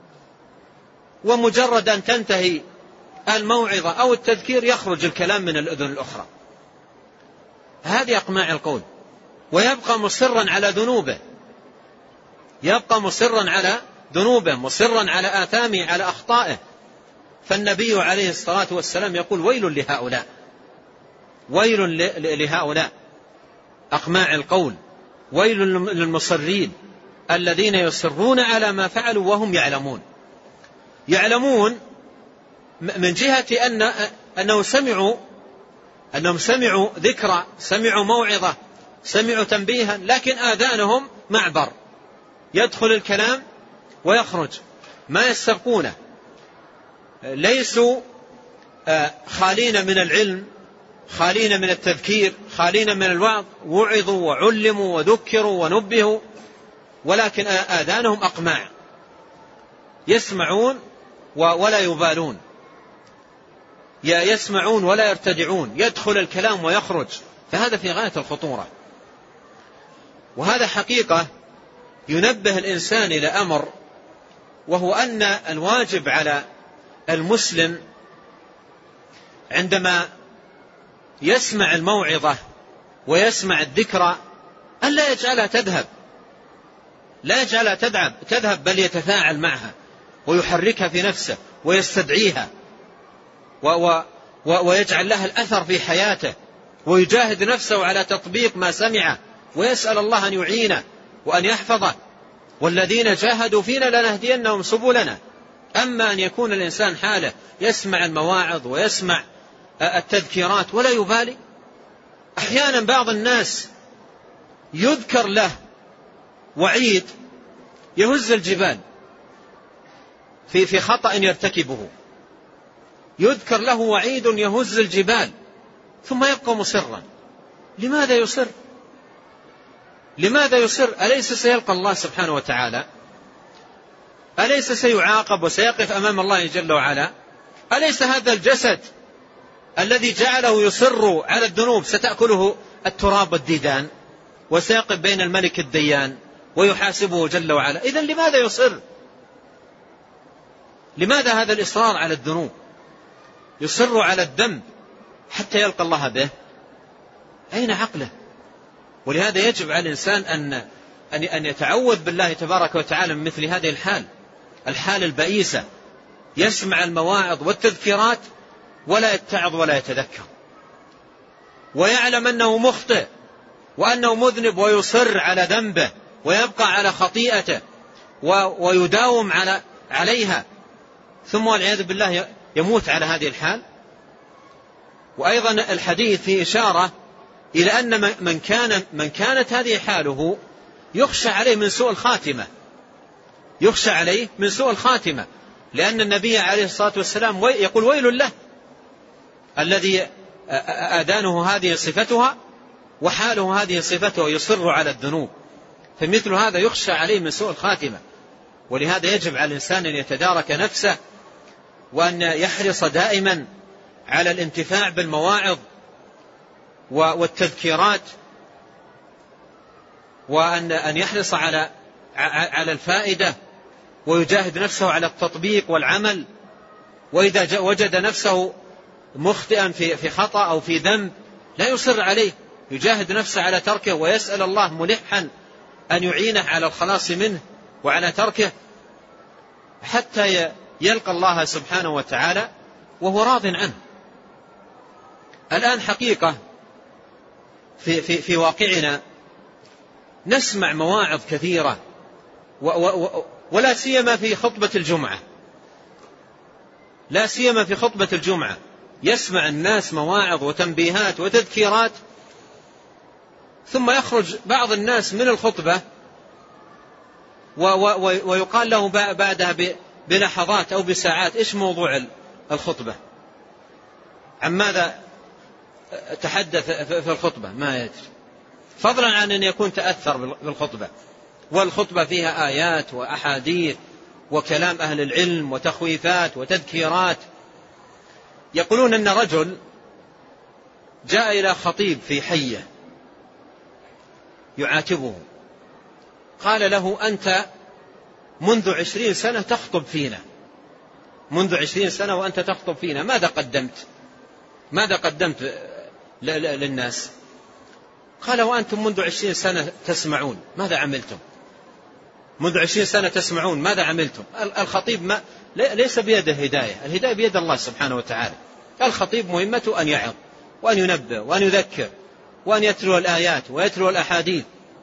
ومجرد أن تنتهي الموعظة أو التذكير يخرج الكلام من الأذن الأخرى. هذه أقماع القول، ويبقى مصرا على ذنوبه، يبقى مصرا على ذنوبه، مصرا على آثامه، على أخطائه. فالنبي عليه الصلاة والسلام يقول ويل لهؤلاء، ويل لهؤلاء أقماع القول، ويل للمصرين الذين يصرون على ما فعلوا وهم يعلمون. يعلمون من جهة أن أنهم سمعوا أنهم سمعوا ذكرى، سمعوا موعظة، سمعوا تنبيها، لكن آذانهم معبر، يدخل الكلام ويخرج، ما يستبقونه، ليسوا خالين من العلم، خالين من التذكير، خالين من الوعظ، وعظوا وعلموا وذكروا ونبهوا، ولكن آذانهم أقماع، يسمعون ولا يبالون، يسمعون ولا يرتدعون، يدخل الكلام ويخرج. فهذا في غاية الخطورة. وهذا حقيقة ينبه الإنسان إلى أمر، وهو أن الواجب على المسلم عندما يسمع الموعظة ويسمع الذكرى أن لا يجعلها تذهب، لا يجعلها تذهب، بل يتفاعل معها ويحركها في نفسه ويستدعيها ويجعل لها الأثر في حياته، ويجاهد نفسه على تطبيق ما سمعه، ويسأل الله أن يعينه وأن يحفظه. والذين جاهدوا فينا لنهدينهم سبلنا. أما أن يكون الإنسان حاله يسمع المواعظ ويسمع التذكيرات ولا يبالي. أحيانا بعض الناس يذكر له وعيد يهز الجبال في في خطأ يرتكبه، يذكر له وعيد يهز الجبال ثم يبقى مصرا. لماذا يصر؟ لماذا يصر؟ أليس سيلقى الله سبحانه وتعالى؟ أليس سيعاقب وسيقف أمام الله جل وعلا؟ أليس هذا الجسد الذي جعله يصر على الذنوب ستأكله التراب والديدان، وسيقف بين الملك الديان ويحاسبه جل وعلا؟ إذن لماذا يصر؟ لماذا هذا الإصرار على الذنوب؟ يصر على الذنب حتى يلقى الله به؟ أين عقله؟ ولهذا يجب على الإنسان أن أن يتعوذ بالله تبارك وتعالى من مثل هذه الحال، الحال البئيسة. يسمع المواعظ والتذكيرات ولا يتعظ ولا يتذكر، ويعلم أنه مخطئ وأنه مذنب، ويصر على ذنبه ويبقى على خطيئته ويداوم على عليها، ثم والعياذ بالله يموت على هذه الحال. وأيضا الحديث فيه إشارة إلى أن من كان من كانت هذه حاله يخشى عليه من سوء الخاتمة، يخشى عليه من سوء الخاتمة، لأن النبي عليه الصلاة والسلام يقول ويل له الذي آذانه هذه صفتها وحاله هذه صفته، يصر على الذنوب. فمثل هذا يخشى عليه من سوء الخاتمة. ولهذا يجب على الإنسان أن يتدارك نفسه، وأن يحرص دائما على الانتفاع بالمواعظ والتذكيرات، وأن أن يحرص على على الفائدة، ويجاهد نفسه على التطبيق والعمل. وإذا وجد نفسه مخطئا في في خطأ أو في ذنب لا يصر عليه، يجاهد نفسه على تركه، ويسأل الله ملحا أن يعينه على الخلاص منه وعلى تركه، حتى يلقى الله سبحانه وتعالى وهو راض عنه. الآن حقيقة في, في, في واقعنا نسمع مواعظ كثيرة، و و ولا سيما في خطبة الجمعة، لا سيما في خطبة الجمعة يسمع الناس مواعظ وتنبيهات وتذكيرات، ثم يخرج بعض الناس من الخطبة ويقال له بعدها بلحظات أو بساعات: إيش موضوع الخطبة؟ عن ماذا تحدث في الخطبة؟ ما يدري، فضلا عن أن يكون تأثر بالخطبة، والخطبة فيها آيات وأحاديث وكلام أهل العلم وتخويفات وتذكيرات. يقولون أن رجل جاء إلى خطيب في حية يعاتبه، قال له: أنت منذ عشرين سنة تخطب فينا، منذ عشرين سنة وأنت تخطب فينا، ماذا قدمت؟ ماذا قدمت للناس؟ قال: وأنتم منذ عشرين سنة تسمعون، ماذا عملتم؟ منذ عشرين سنة تسمعون، ماذا عملتم؟ الخطيب ما ليس بيده هداية، الهداية بيد الله سبحانه وتعالى. الخطيب مهمته أن يعظ وأن ينبه وأن يذكر وأن يتلو الآيات ويتلو الأحاديث.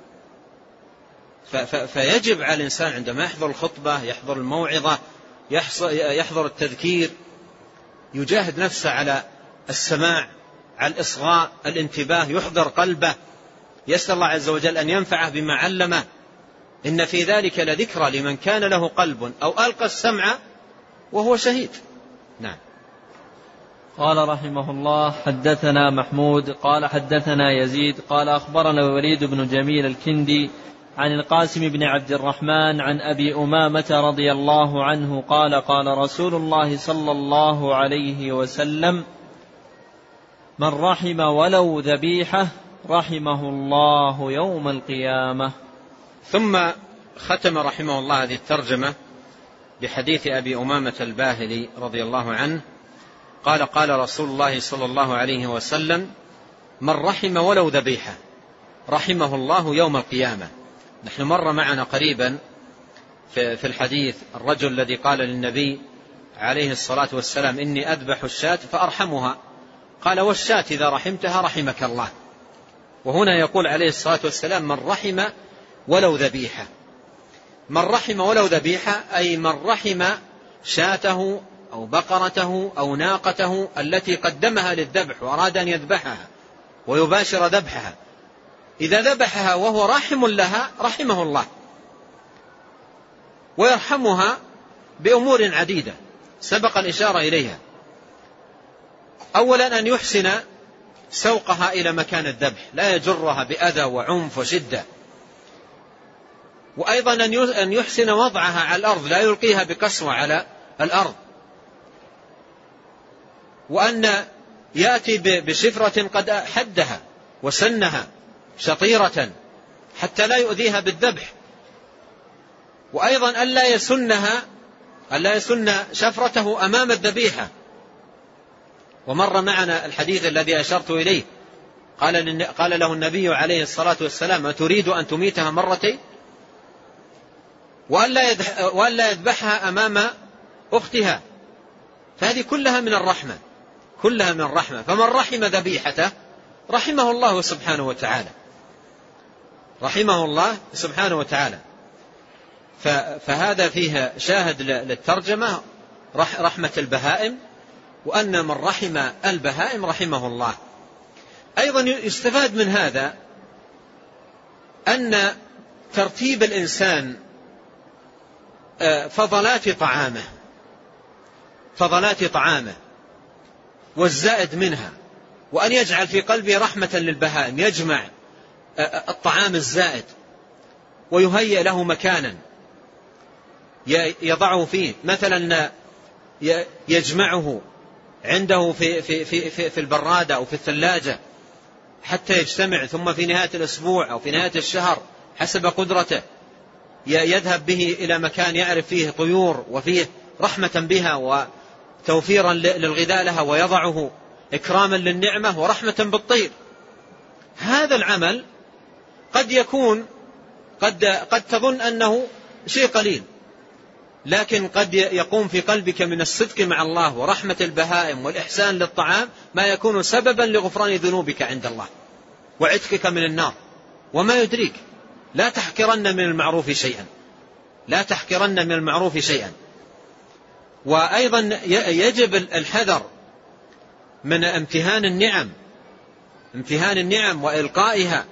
فيجب على الإنسان عندما يحضر الخطبة، يحضر الموعظة، يحضر التذكير، يجاهد نفسه على السماع، على الإصغاء، الانتباه، يحضر قلبه، يسأل الله عز وجل أن ينفعه بما علمه. إن في ذلك لذكرى لمن كان له قلب أو ألقى السمع وهو شهيد. نعم. قال رحمه الله: حدثنا محمود قال حدثنا يزيد قال أخبرنا الوليد بن جميل الكندي عن القاسم بن عبد الرحمن عن أبي أمامة رضي الله عنه قال: قال رسول الله صلى الله عليه وسلم: من رحم ولو ذبيحة رحمه الله يوم القيامة. ثم ختم رحمه الله هذه الترجمة بحديث أبي أمامة الباهلي رضي الله عنه قال: قال رسول الله صلى الله عليه وسلم: من رحم ولو ذبيحة رحمه الله يوم القيامة. نحن مر معنا قريبا في الحديث الرجل الذي قال للنبي عليه الصلاة والسلام: إني أذبح الشاة فأرحمها، قال: والشاة إذا رحمتها رحمك الله. وهنا يقول عليه الصلاة والسلام: من رحم ولو ذبيحة. من رحم ولو ذبيحة أي من رحم شاته أو بقرته أو ناقته التي قدمها للذبح وأراد أن يذبحها ويباشر ذبحها، إذا ذبحها وهو راحم لها رحمه الله، ويرحمها بأمور عديدة سبق الإشارة إليها. أولا أن يحسن سوقها إلى مكان الذبح، لا يجرها بأذى وعنف وشدة. وأيضا أن يحسن وضعها على الأرض، لا يلقيها بقسوة على الأرض. وأن يأتي بشفرة قد حدها وسنها شطيرة حتى لا يؤذيها بالذبح. وأيضا ألا يسنها ألا يسن شفرته أمام الذبيحة. ومر معنا الحديث الذي أشرت إليه، قال قال له النبي عليه الصلاة والسلام: أتريد أن تميتها مرتين؟ وألا يذبحها أمام أختها. فهذه كلها من الرحمة، كلها من الرحمة. فمن رحم ذبيحته رحمه الله سبحانه وتعالى، رحمه الله سبحانه وتعالى. فهذا فيه شاهد للترجمة، رحمة البهائم، وأن من رحم البهائم رحمه الله. أيضا يستفاد من هذا أن ترتيب الإنسان فضلات طعامه فضلات طعامه والزائد منها، وأن يجعل في قلبه رحمة للبهائم، يجمع الطعام الزائد ويهيئ له مكانا يضعه فيه، مثلا يجمعه عنده في, في, في, في, في البرادة أو في الثلاجة حتى يجتمع، ثم في نهاية الأسبوع أو في نهاية الشهر حسب قدرته يذهب به إلى مكان يعرف فيه طيور وفيه رحمة بها وتوفيرا للغذاء لها، ويضعه إكراما للنعمة ورحمة بالطير. هذا العمل قد يكون قد, قد تظن أنه شيء قليل، لكن قد يقوم في قلبك من الصدق مع الله ورحمة البهائم والإحسان للطعام ما يكون سببا لغفران ذنوبك عند الله. وعتقك من النار، وما يدريك، لا تحقرن من المعروف شيئا، لا تحقرن من المعروف شيئا. وأيضا يجب الحذر من امتهان النعم، امتهان النعم وإلقائها،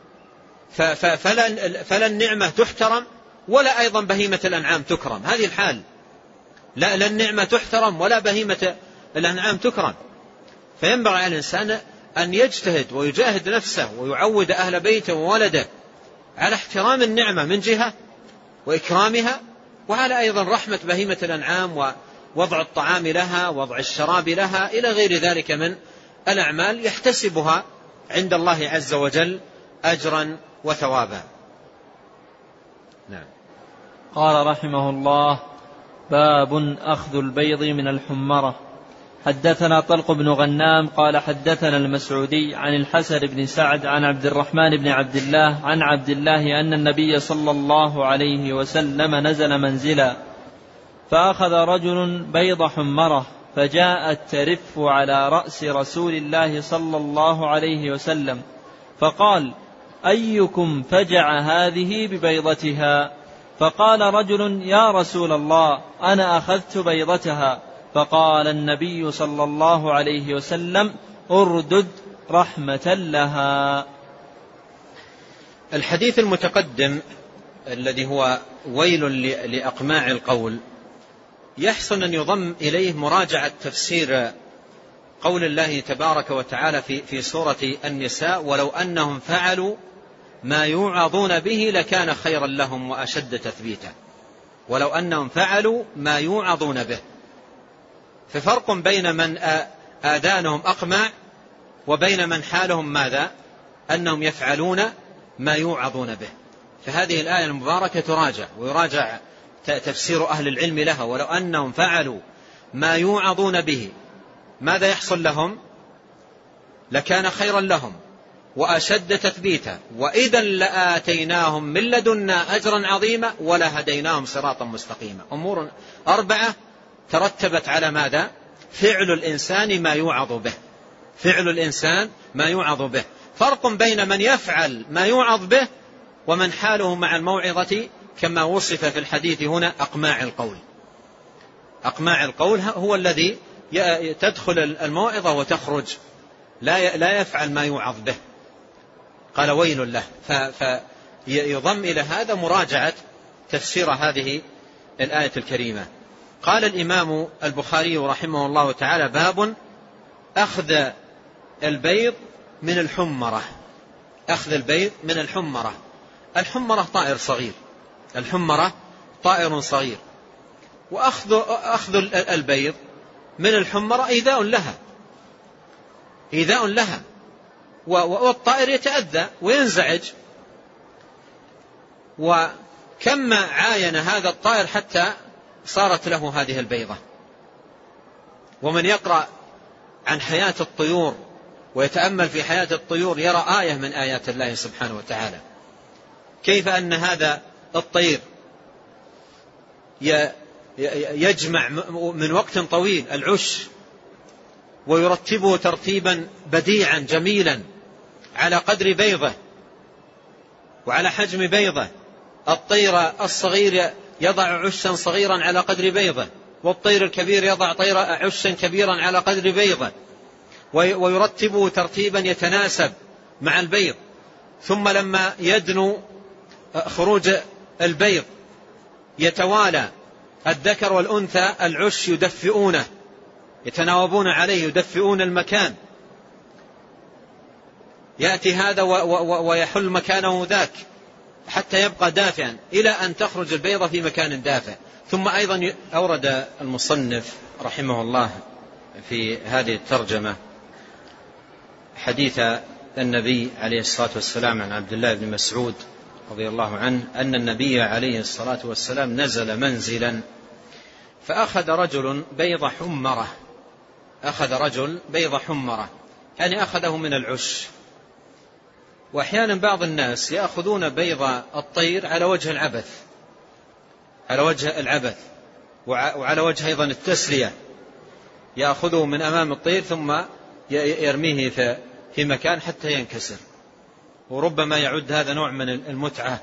فلا, فلا النعمة تحترم ولا أيضا بهيمة الأنعام تكرم. هذه الحال، لا, لا النعمة تحترم ولا بهيمة الأنعام تكرم. فينبغي على الإنسان أن يجتهد ويجاهد نفسه ويعود أهل بيته وولده على احترام النعمة من جهة وإكرامها، وعلى أيضا رحمة بهيمة الأنعام ووضع الطعام لها، وضع الشراب لها، إلى غير ذلك من الأعمال يحتسبها عند الله عز وجل أجرا وثوابا. نعم. قال رحمه الله: باب أخذ البيض من الحمرة. حدثنا طلق بن غنام قال حدثنا المسعودي عن الحسن بن سعد عن عبد الرحمن بن عبد الله عن عبد الله أن النبي صلى الله عليه وسلم نزل منزلا فأخذ رجل بيض حمرة فجاءت ترف على رأس رسول الله صلى الله عليه وسلم فقال: أيكم فجع هذه ببيضتها؟ فقال رجل: يا رسول الله، أنا أخذت بيضتها. فقال النبي صلى الله عليه وسلم: اردد رحمة لها. الحديث المتقدم الذي هو ويل لأقماع القول يحسن أن يضم إليه مراجعة تفسير قول الله تبارك وتعالى في, في سورة النساء: ولو أنهم فعلوا ما يوعظون به لكان خيرا لهم وأشد تثبيتا. ولو أنهم فعلوا ما يوعظون به، ففرق بين من آذانهم أقمع وبين من حالهم ماذا؟ أنهم يفعلون ما يوعظون به. فهذه الآية المباركة تراجع ويراجع تفسير أهل العلم لها. ولو أنهم فعلوا ما يوعظون به ماذا يحصل لهم؟ لكان خيرا لهم وأشد تثبيتا، وإذا لآتيناهم من لدنا أجرا عظيما ولهديناهم صراطا مستقيما. أمور أربعة ترتبت على ماذا؟ فعل الإنسان ما يوعظ به، فعل الإنسان ما يوعظ به. فرق بين من يفعل ما يوعظ به ومن حاله مع الموعظة كما وصف في الحديث هنا أقماع القول. أقماع القول هو الذي تدخل الموعظة وتخرج، لا لا يفعل ما يوعظ به. قال: ويل له. فيضم إلى هذا مراجعة تفسير هذه الآية الكريمة. قال الإمام البخاري رحمه الله تعالى: باب أخذ البيض من الحمرة. أخذ البيض من الحمرة. الحمرة طائر صغير، الحمرة طائر صغير، وأخذ أخذ البيض من الحمرة إيذاء لها، إيذاء لها، والطائر يتأذى وينزعج. وكم عاين هذا الطائر حتى صارت له هذه البيضة. ومن يقرأ عن حياة الطيور ويتأمل في حياة الطيور يرى آية من آيات الله سبحانه وتعالى، كيف أن هذا الطير يجمع من وقت طويل العش ويرتبه ترتيبا بديعا جميلا على قدر بيضة وعلى حجم بيضة. الطير الصغير يضع عشا صغيرا على قدر بيضة، والطير الكبير يضع طير عشا كبيرا على قدر بيضة، ويرتبه ترتيبا يتناسب مع البيض. ثم لما يدنو خروج البيض يتوالى الذكر والأنثى العش يدفئونه، يتناوبون عليه، يدفئون المكان، يأتي هذا ويحل مكانه ذاك حتى يبقى دافئا إلى أن تخرج البيضة في مكان دافئ. ثم أيضا أورد المصنف رحمه الله في هذه الترجمة حديث النبي عليه الصلاة والسلام عن عبد الله بن مسعود رضي الله عنه أن النبي عليه الصلاة والسلام نزل منزلا فأخذ رجل بيض حمرة. أخذ رجل بيض حمرة يعني أخذه من العش. وأحيانا بعض الناس يأخذون بيض الطير على وجه العبث، على وجه العبث وعلى وجه أيضا التسلية، يأخذه من أمام الطير ثم يرميه في مكان حتى ينكسر. وربما يعد هذا نوع من المتعة،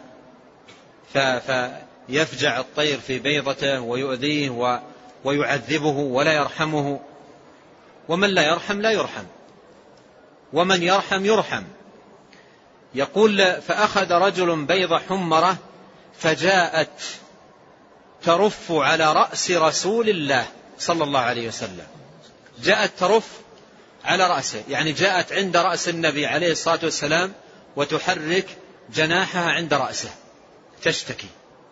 فيفجع الطير في بيضته ويؤذيه ويعذبه ولا يرحمه. ومن لا يرحم لا يرحم، ومن يرحم يرحم. يقول: فأخذ رجل بيض حمرة فجاءت ترف على رأس رسول الله صلى الله عليه وسلم. جاءت ترف على رأسه، يعني جاءت عند رأس النبي عليه الصلاة والسلام وتحرك جناحها عند رأسه تشتكي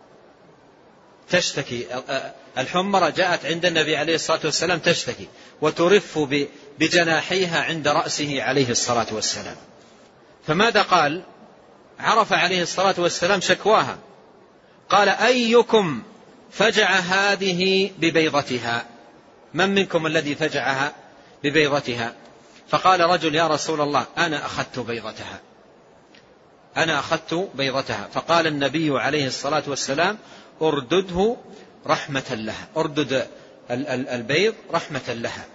تشتكي الحمرة جاءت عند النبي عليه الصلاة والسلام تشتكي وترف بجناحيها عند رأسه عليه الصلاة والسلام. فماذا قال؟ عرف عليه الصلاة والسلام شكواها، قال: أيكم فجع هذه ببيضتها؟ من منكم الذي فجعها ببيضتها؟ فقال رجل: يا رسول الله، أنا أخذت بيضتها أنا أخذت بيضتها. فقال النبي عليه الصلاة والسلام: أردده رحمة لها، أردد البيض رحمة لها.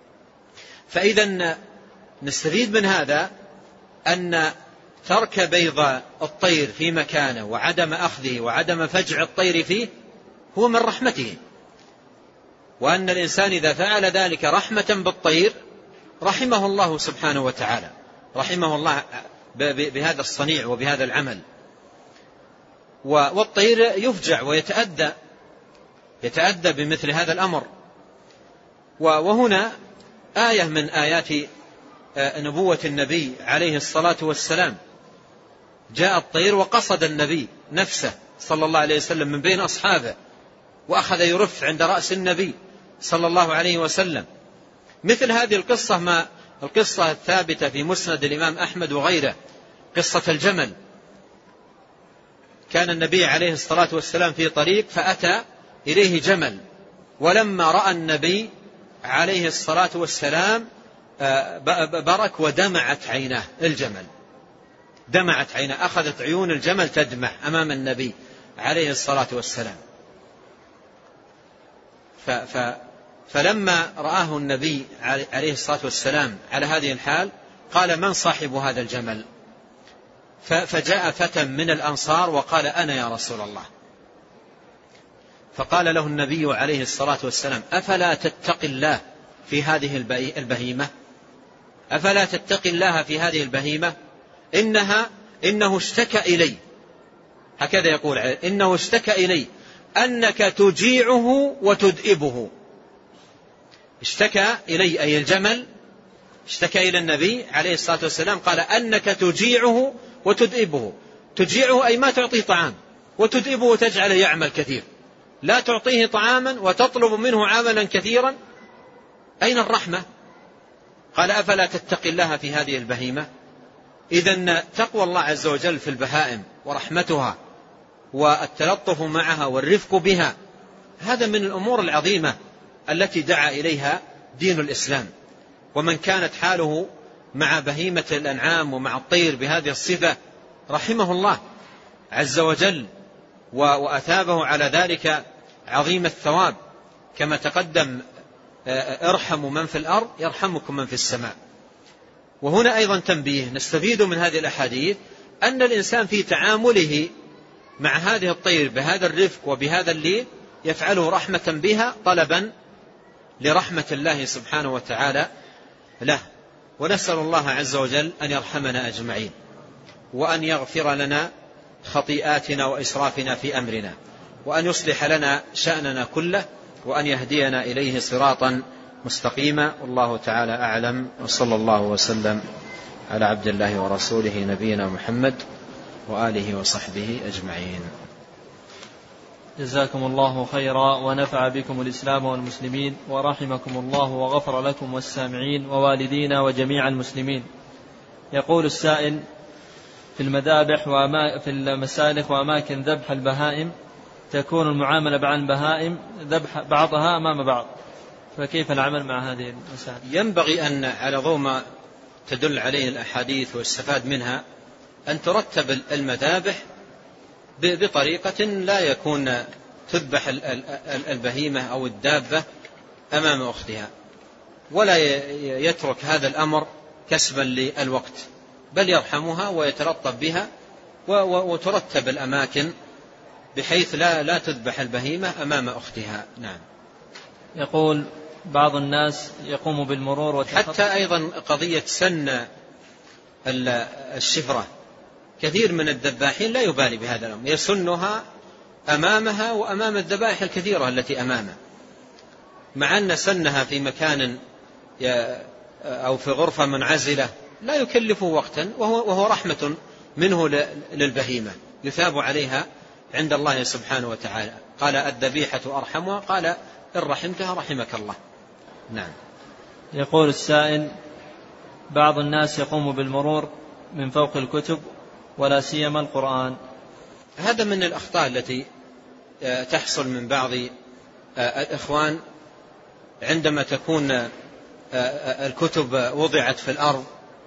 فإذا نستفيد من هذا أن ترك بيض الطير في مكانه وعدم أخذه وعدم فجع الطير فيه هو من رحمته، وأن الإنسان إذا فعل ذلك رحمة بالطير رحمه الله سبحانه وتعالى، رحمه الله بهذا الصنيع وبهذا العمل. والطير يفجع ويتأذى يتأذى بمثل هذا الأمر. وهنا آية من آيات نبوة النبي عليه الصلاة والسلام، جاء الطير وقصد النبي نفسه صلى الله عليه وسلم من بين أصحابه وأخذ يرف عند رأس النبي صلى الله عليه وسلم. مثل هذه القصة ما القصة الثابتة في مسند الإمام أحمد وغيره، قصة الجمل. كان النبي عليه الصلاة والسلام في طريق فأتى إليه جمل، ولما رأى النبي عليه الصلاة والسلام برك ودمعت عيناه الجمل، دمعت عيناه، أخذت عيون الجمل تدمع أمام النبي عليه الصلاة والسلام. ف ف فلما رآه النبي عليه الصلاة والسلام على هذه الحال قال: من صاحب هذا الجمل؟ فجاء فتى من الأنصار وقال: أنا يا رسول الله. فقال له النبي عليه الصلاة والسلام: أفلا تتقي الله في هذه البهيمة؟ أفلا تتقي الله في هذه البهيمة؟ إنها إنه اشتكى إلي، هكذا يقول، إنه اشتكى إلي أنك تجيعه وتدئبه. اشتكى إلي أي الجمل، اشتكى إلى النبي عليه الصلاة والسلام قال: أنك تجيعه وتدئبه. تجيعه أي ما تعطيه طعام، وتدئبه تجعله يعمل كثير. لا تعطيه طعاما وتطلب منه عملا كثيرا، أين الرحمة؟ قال: أفلا تتقي الله في هذه البهيمة؟ إذن تقوى الله عز وجل في البهائم ورحمتها والتلطف معها والرفق بها، هذا من الأمور العظيمة التي دعا إليها دين الإسلام. ومن كانت حاله مع بهيمة الأنعام ومع الطير بهذه الصفة رحمه الله عز وجل وأثابه على ذلك عظيم الثواب، كما تقدم: ارحموا من في الأرض يرحمكم من في السماء. وهنا أيضا تنبيه نستفيد من هذه الأحاديث أن الإنسان في تعامله مع هذه الطير بهذا الرفق وبهذا اللين يفعله رحمة بها، طلبا لرحمة الله سبحانه وتعالى له. ونسأل الله عز وجل أن يرحمنا أجمعين، وأن يغفر لنا خطيئاتنا وإسرافنا في أمرنا، وأن يصلح لنا شأننا كله، وأن يهدينا إليه صراطا مستقيما. والله تعالى أعلم، وصلى الله وسلم على عبد الله ورسوله نبينا محمد وآله وصحبه أجمعين. جزاكم الله خيرا، ونفع بكم الإسلام والمسلمين، ورحمكم الله وغفر لكم والسامعين ووالدينا وجميع المسلمين. يقول السائل: في المذابح وما في المسالخ وأماكن ذبح البهائم تكون المعاملة مع البهائم ذبح بعضها أمام بعض، فكيف العمل مع هذه المسائل؟ ينبغي أن على ضوء ما تدل عليه الأحاديث واستفاد منها أن ترتب المذابح بطريقة لا يكون تذبح البهيمة أو الدابة أمام أختها، ولا يترك هذا الأمر كسبا للوقت، بل يرحمها ويتلطف بها وترتب الأماكن بحيث لا لا تذبح البهيمة أمام أختها. نعم. يقول بعض الناس يقوم بالمرور وتخطى. حتى أيضا قضية سن الشفرة، كثير من الذباحين لا يبالي بهذا الأمر، يسنها أمامها وأمام الذبائح الكثيرة التي أمامه، مع أن سنها في مكان أو في غرفة منعزلة لا يكلفه وقتا، وهو, وهو رحمة منه للبهيمة يثاب عليها عند الله سبحانه وتعالى. قال الذبيحة أرحمها، قال إن رحمتها رحمك الله. نعم. يقول السائل بعض الناس يقوم بالمرور من فوق الكتب ولا سيما القرآن. هذا من الأخطاء التي تحصل من بعض الإخوان عندما تكون الكتب وضعت في الأرض.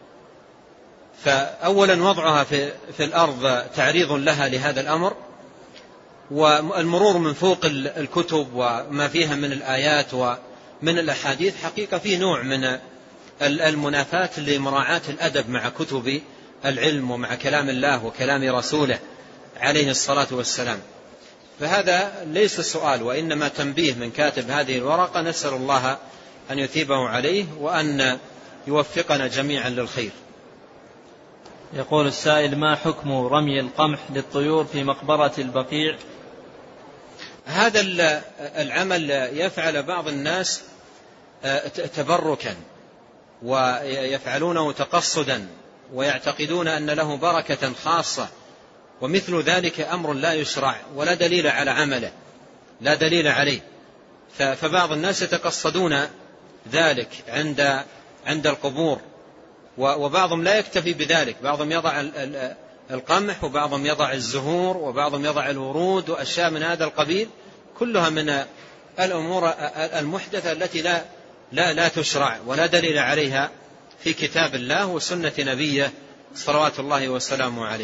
فأولا وضعها في, في الأرض تعريض لها لهذا الأمر، والمرور من فوق الكتب وما فيها من الآيات ومن الأحاديث حقيقة فيه نوع من المنافاة لمراعاة الأدب مع كتب العلم ومع كلام الله وكلام رسوله عليه الصلاة والسلام. فهذا ليس سؤال، وإنما تنبيه من كاتب هذه الورقة، نسأل الله أن يثيبه عليه وأن يوفقنا جميعا للخير. يقول السائل ما حكم رمي القمح للطيور في مقبرة البقيع؟ هذا العمل يفعل بعض الناس تبركا ويفعلونه تقصدا ويعتقدون أن له بركة خاصة، ومثل ذلك أمر لا يشرع ولا دليل على عمله، لا دليل عليه. فبعض الناس يتقصدون ذلك عند عند القبور، وبعضهم لا يكتفي بذلك، بعضهم يضع القمح وبعضهم يضع الزهور وبعضهم يضع الورود وأشياء من هذا القبيل، كلها من الأمور المحدثة التي لا لا لا تشرع ولا دليل عليها في كتاب الله وسنة نبيه صلوات الله وسلامه عليه.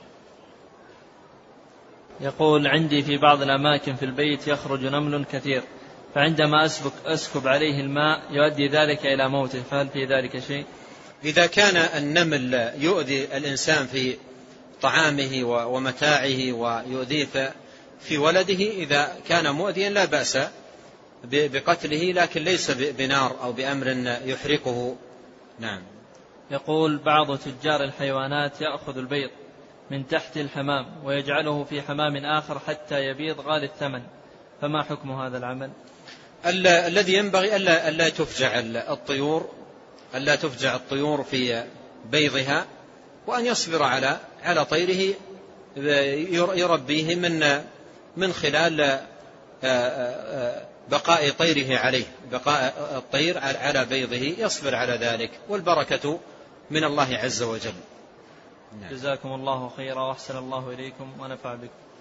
يقول عندي في بعض الأماكن في البيت يخرج نمل كثير، فعندما أسبك أسكب عليه الماء يؤدي ذلك إلى موته، فهل في ذلك شيء؟ إذا كان النمل يؤذي الإنسان في طعامه ومتاعه ويؤذيه في ولده، إذا كان مؤذيا لا بأس بقتله، لكن ليس بنار أو بأمر يحرقه. نعم. يقول بعض تجار الحيوانات يأخذ البيض من تحت الحمام ويجعله في حمام آخر حتى يبيض غالي الثمن، فما حكم هذا العمل؟ الذي ينبغي ألا, ألا تفجع الطيور ألا تفجع الطيور في بيضها، وأن يصبر على على طيره يربيه من من خلال بقاء طيره عليه، بقاء الطير على بيضه، يصبر على ذلك، والبركة من الله عز وجل. جزاكم الله خيرا وأحسن الله إليكم ونفع بكم.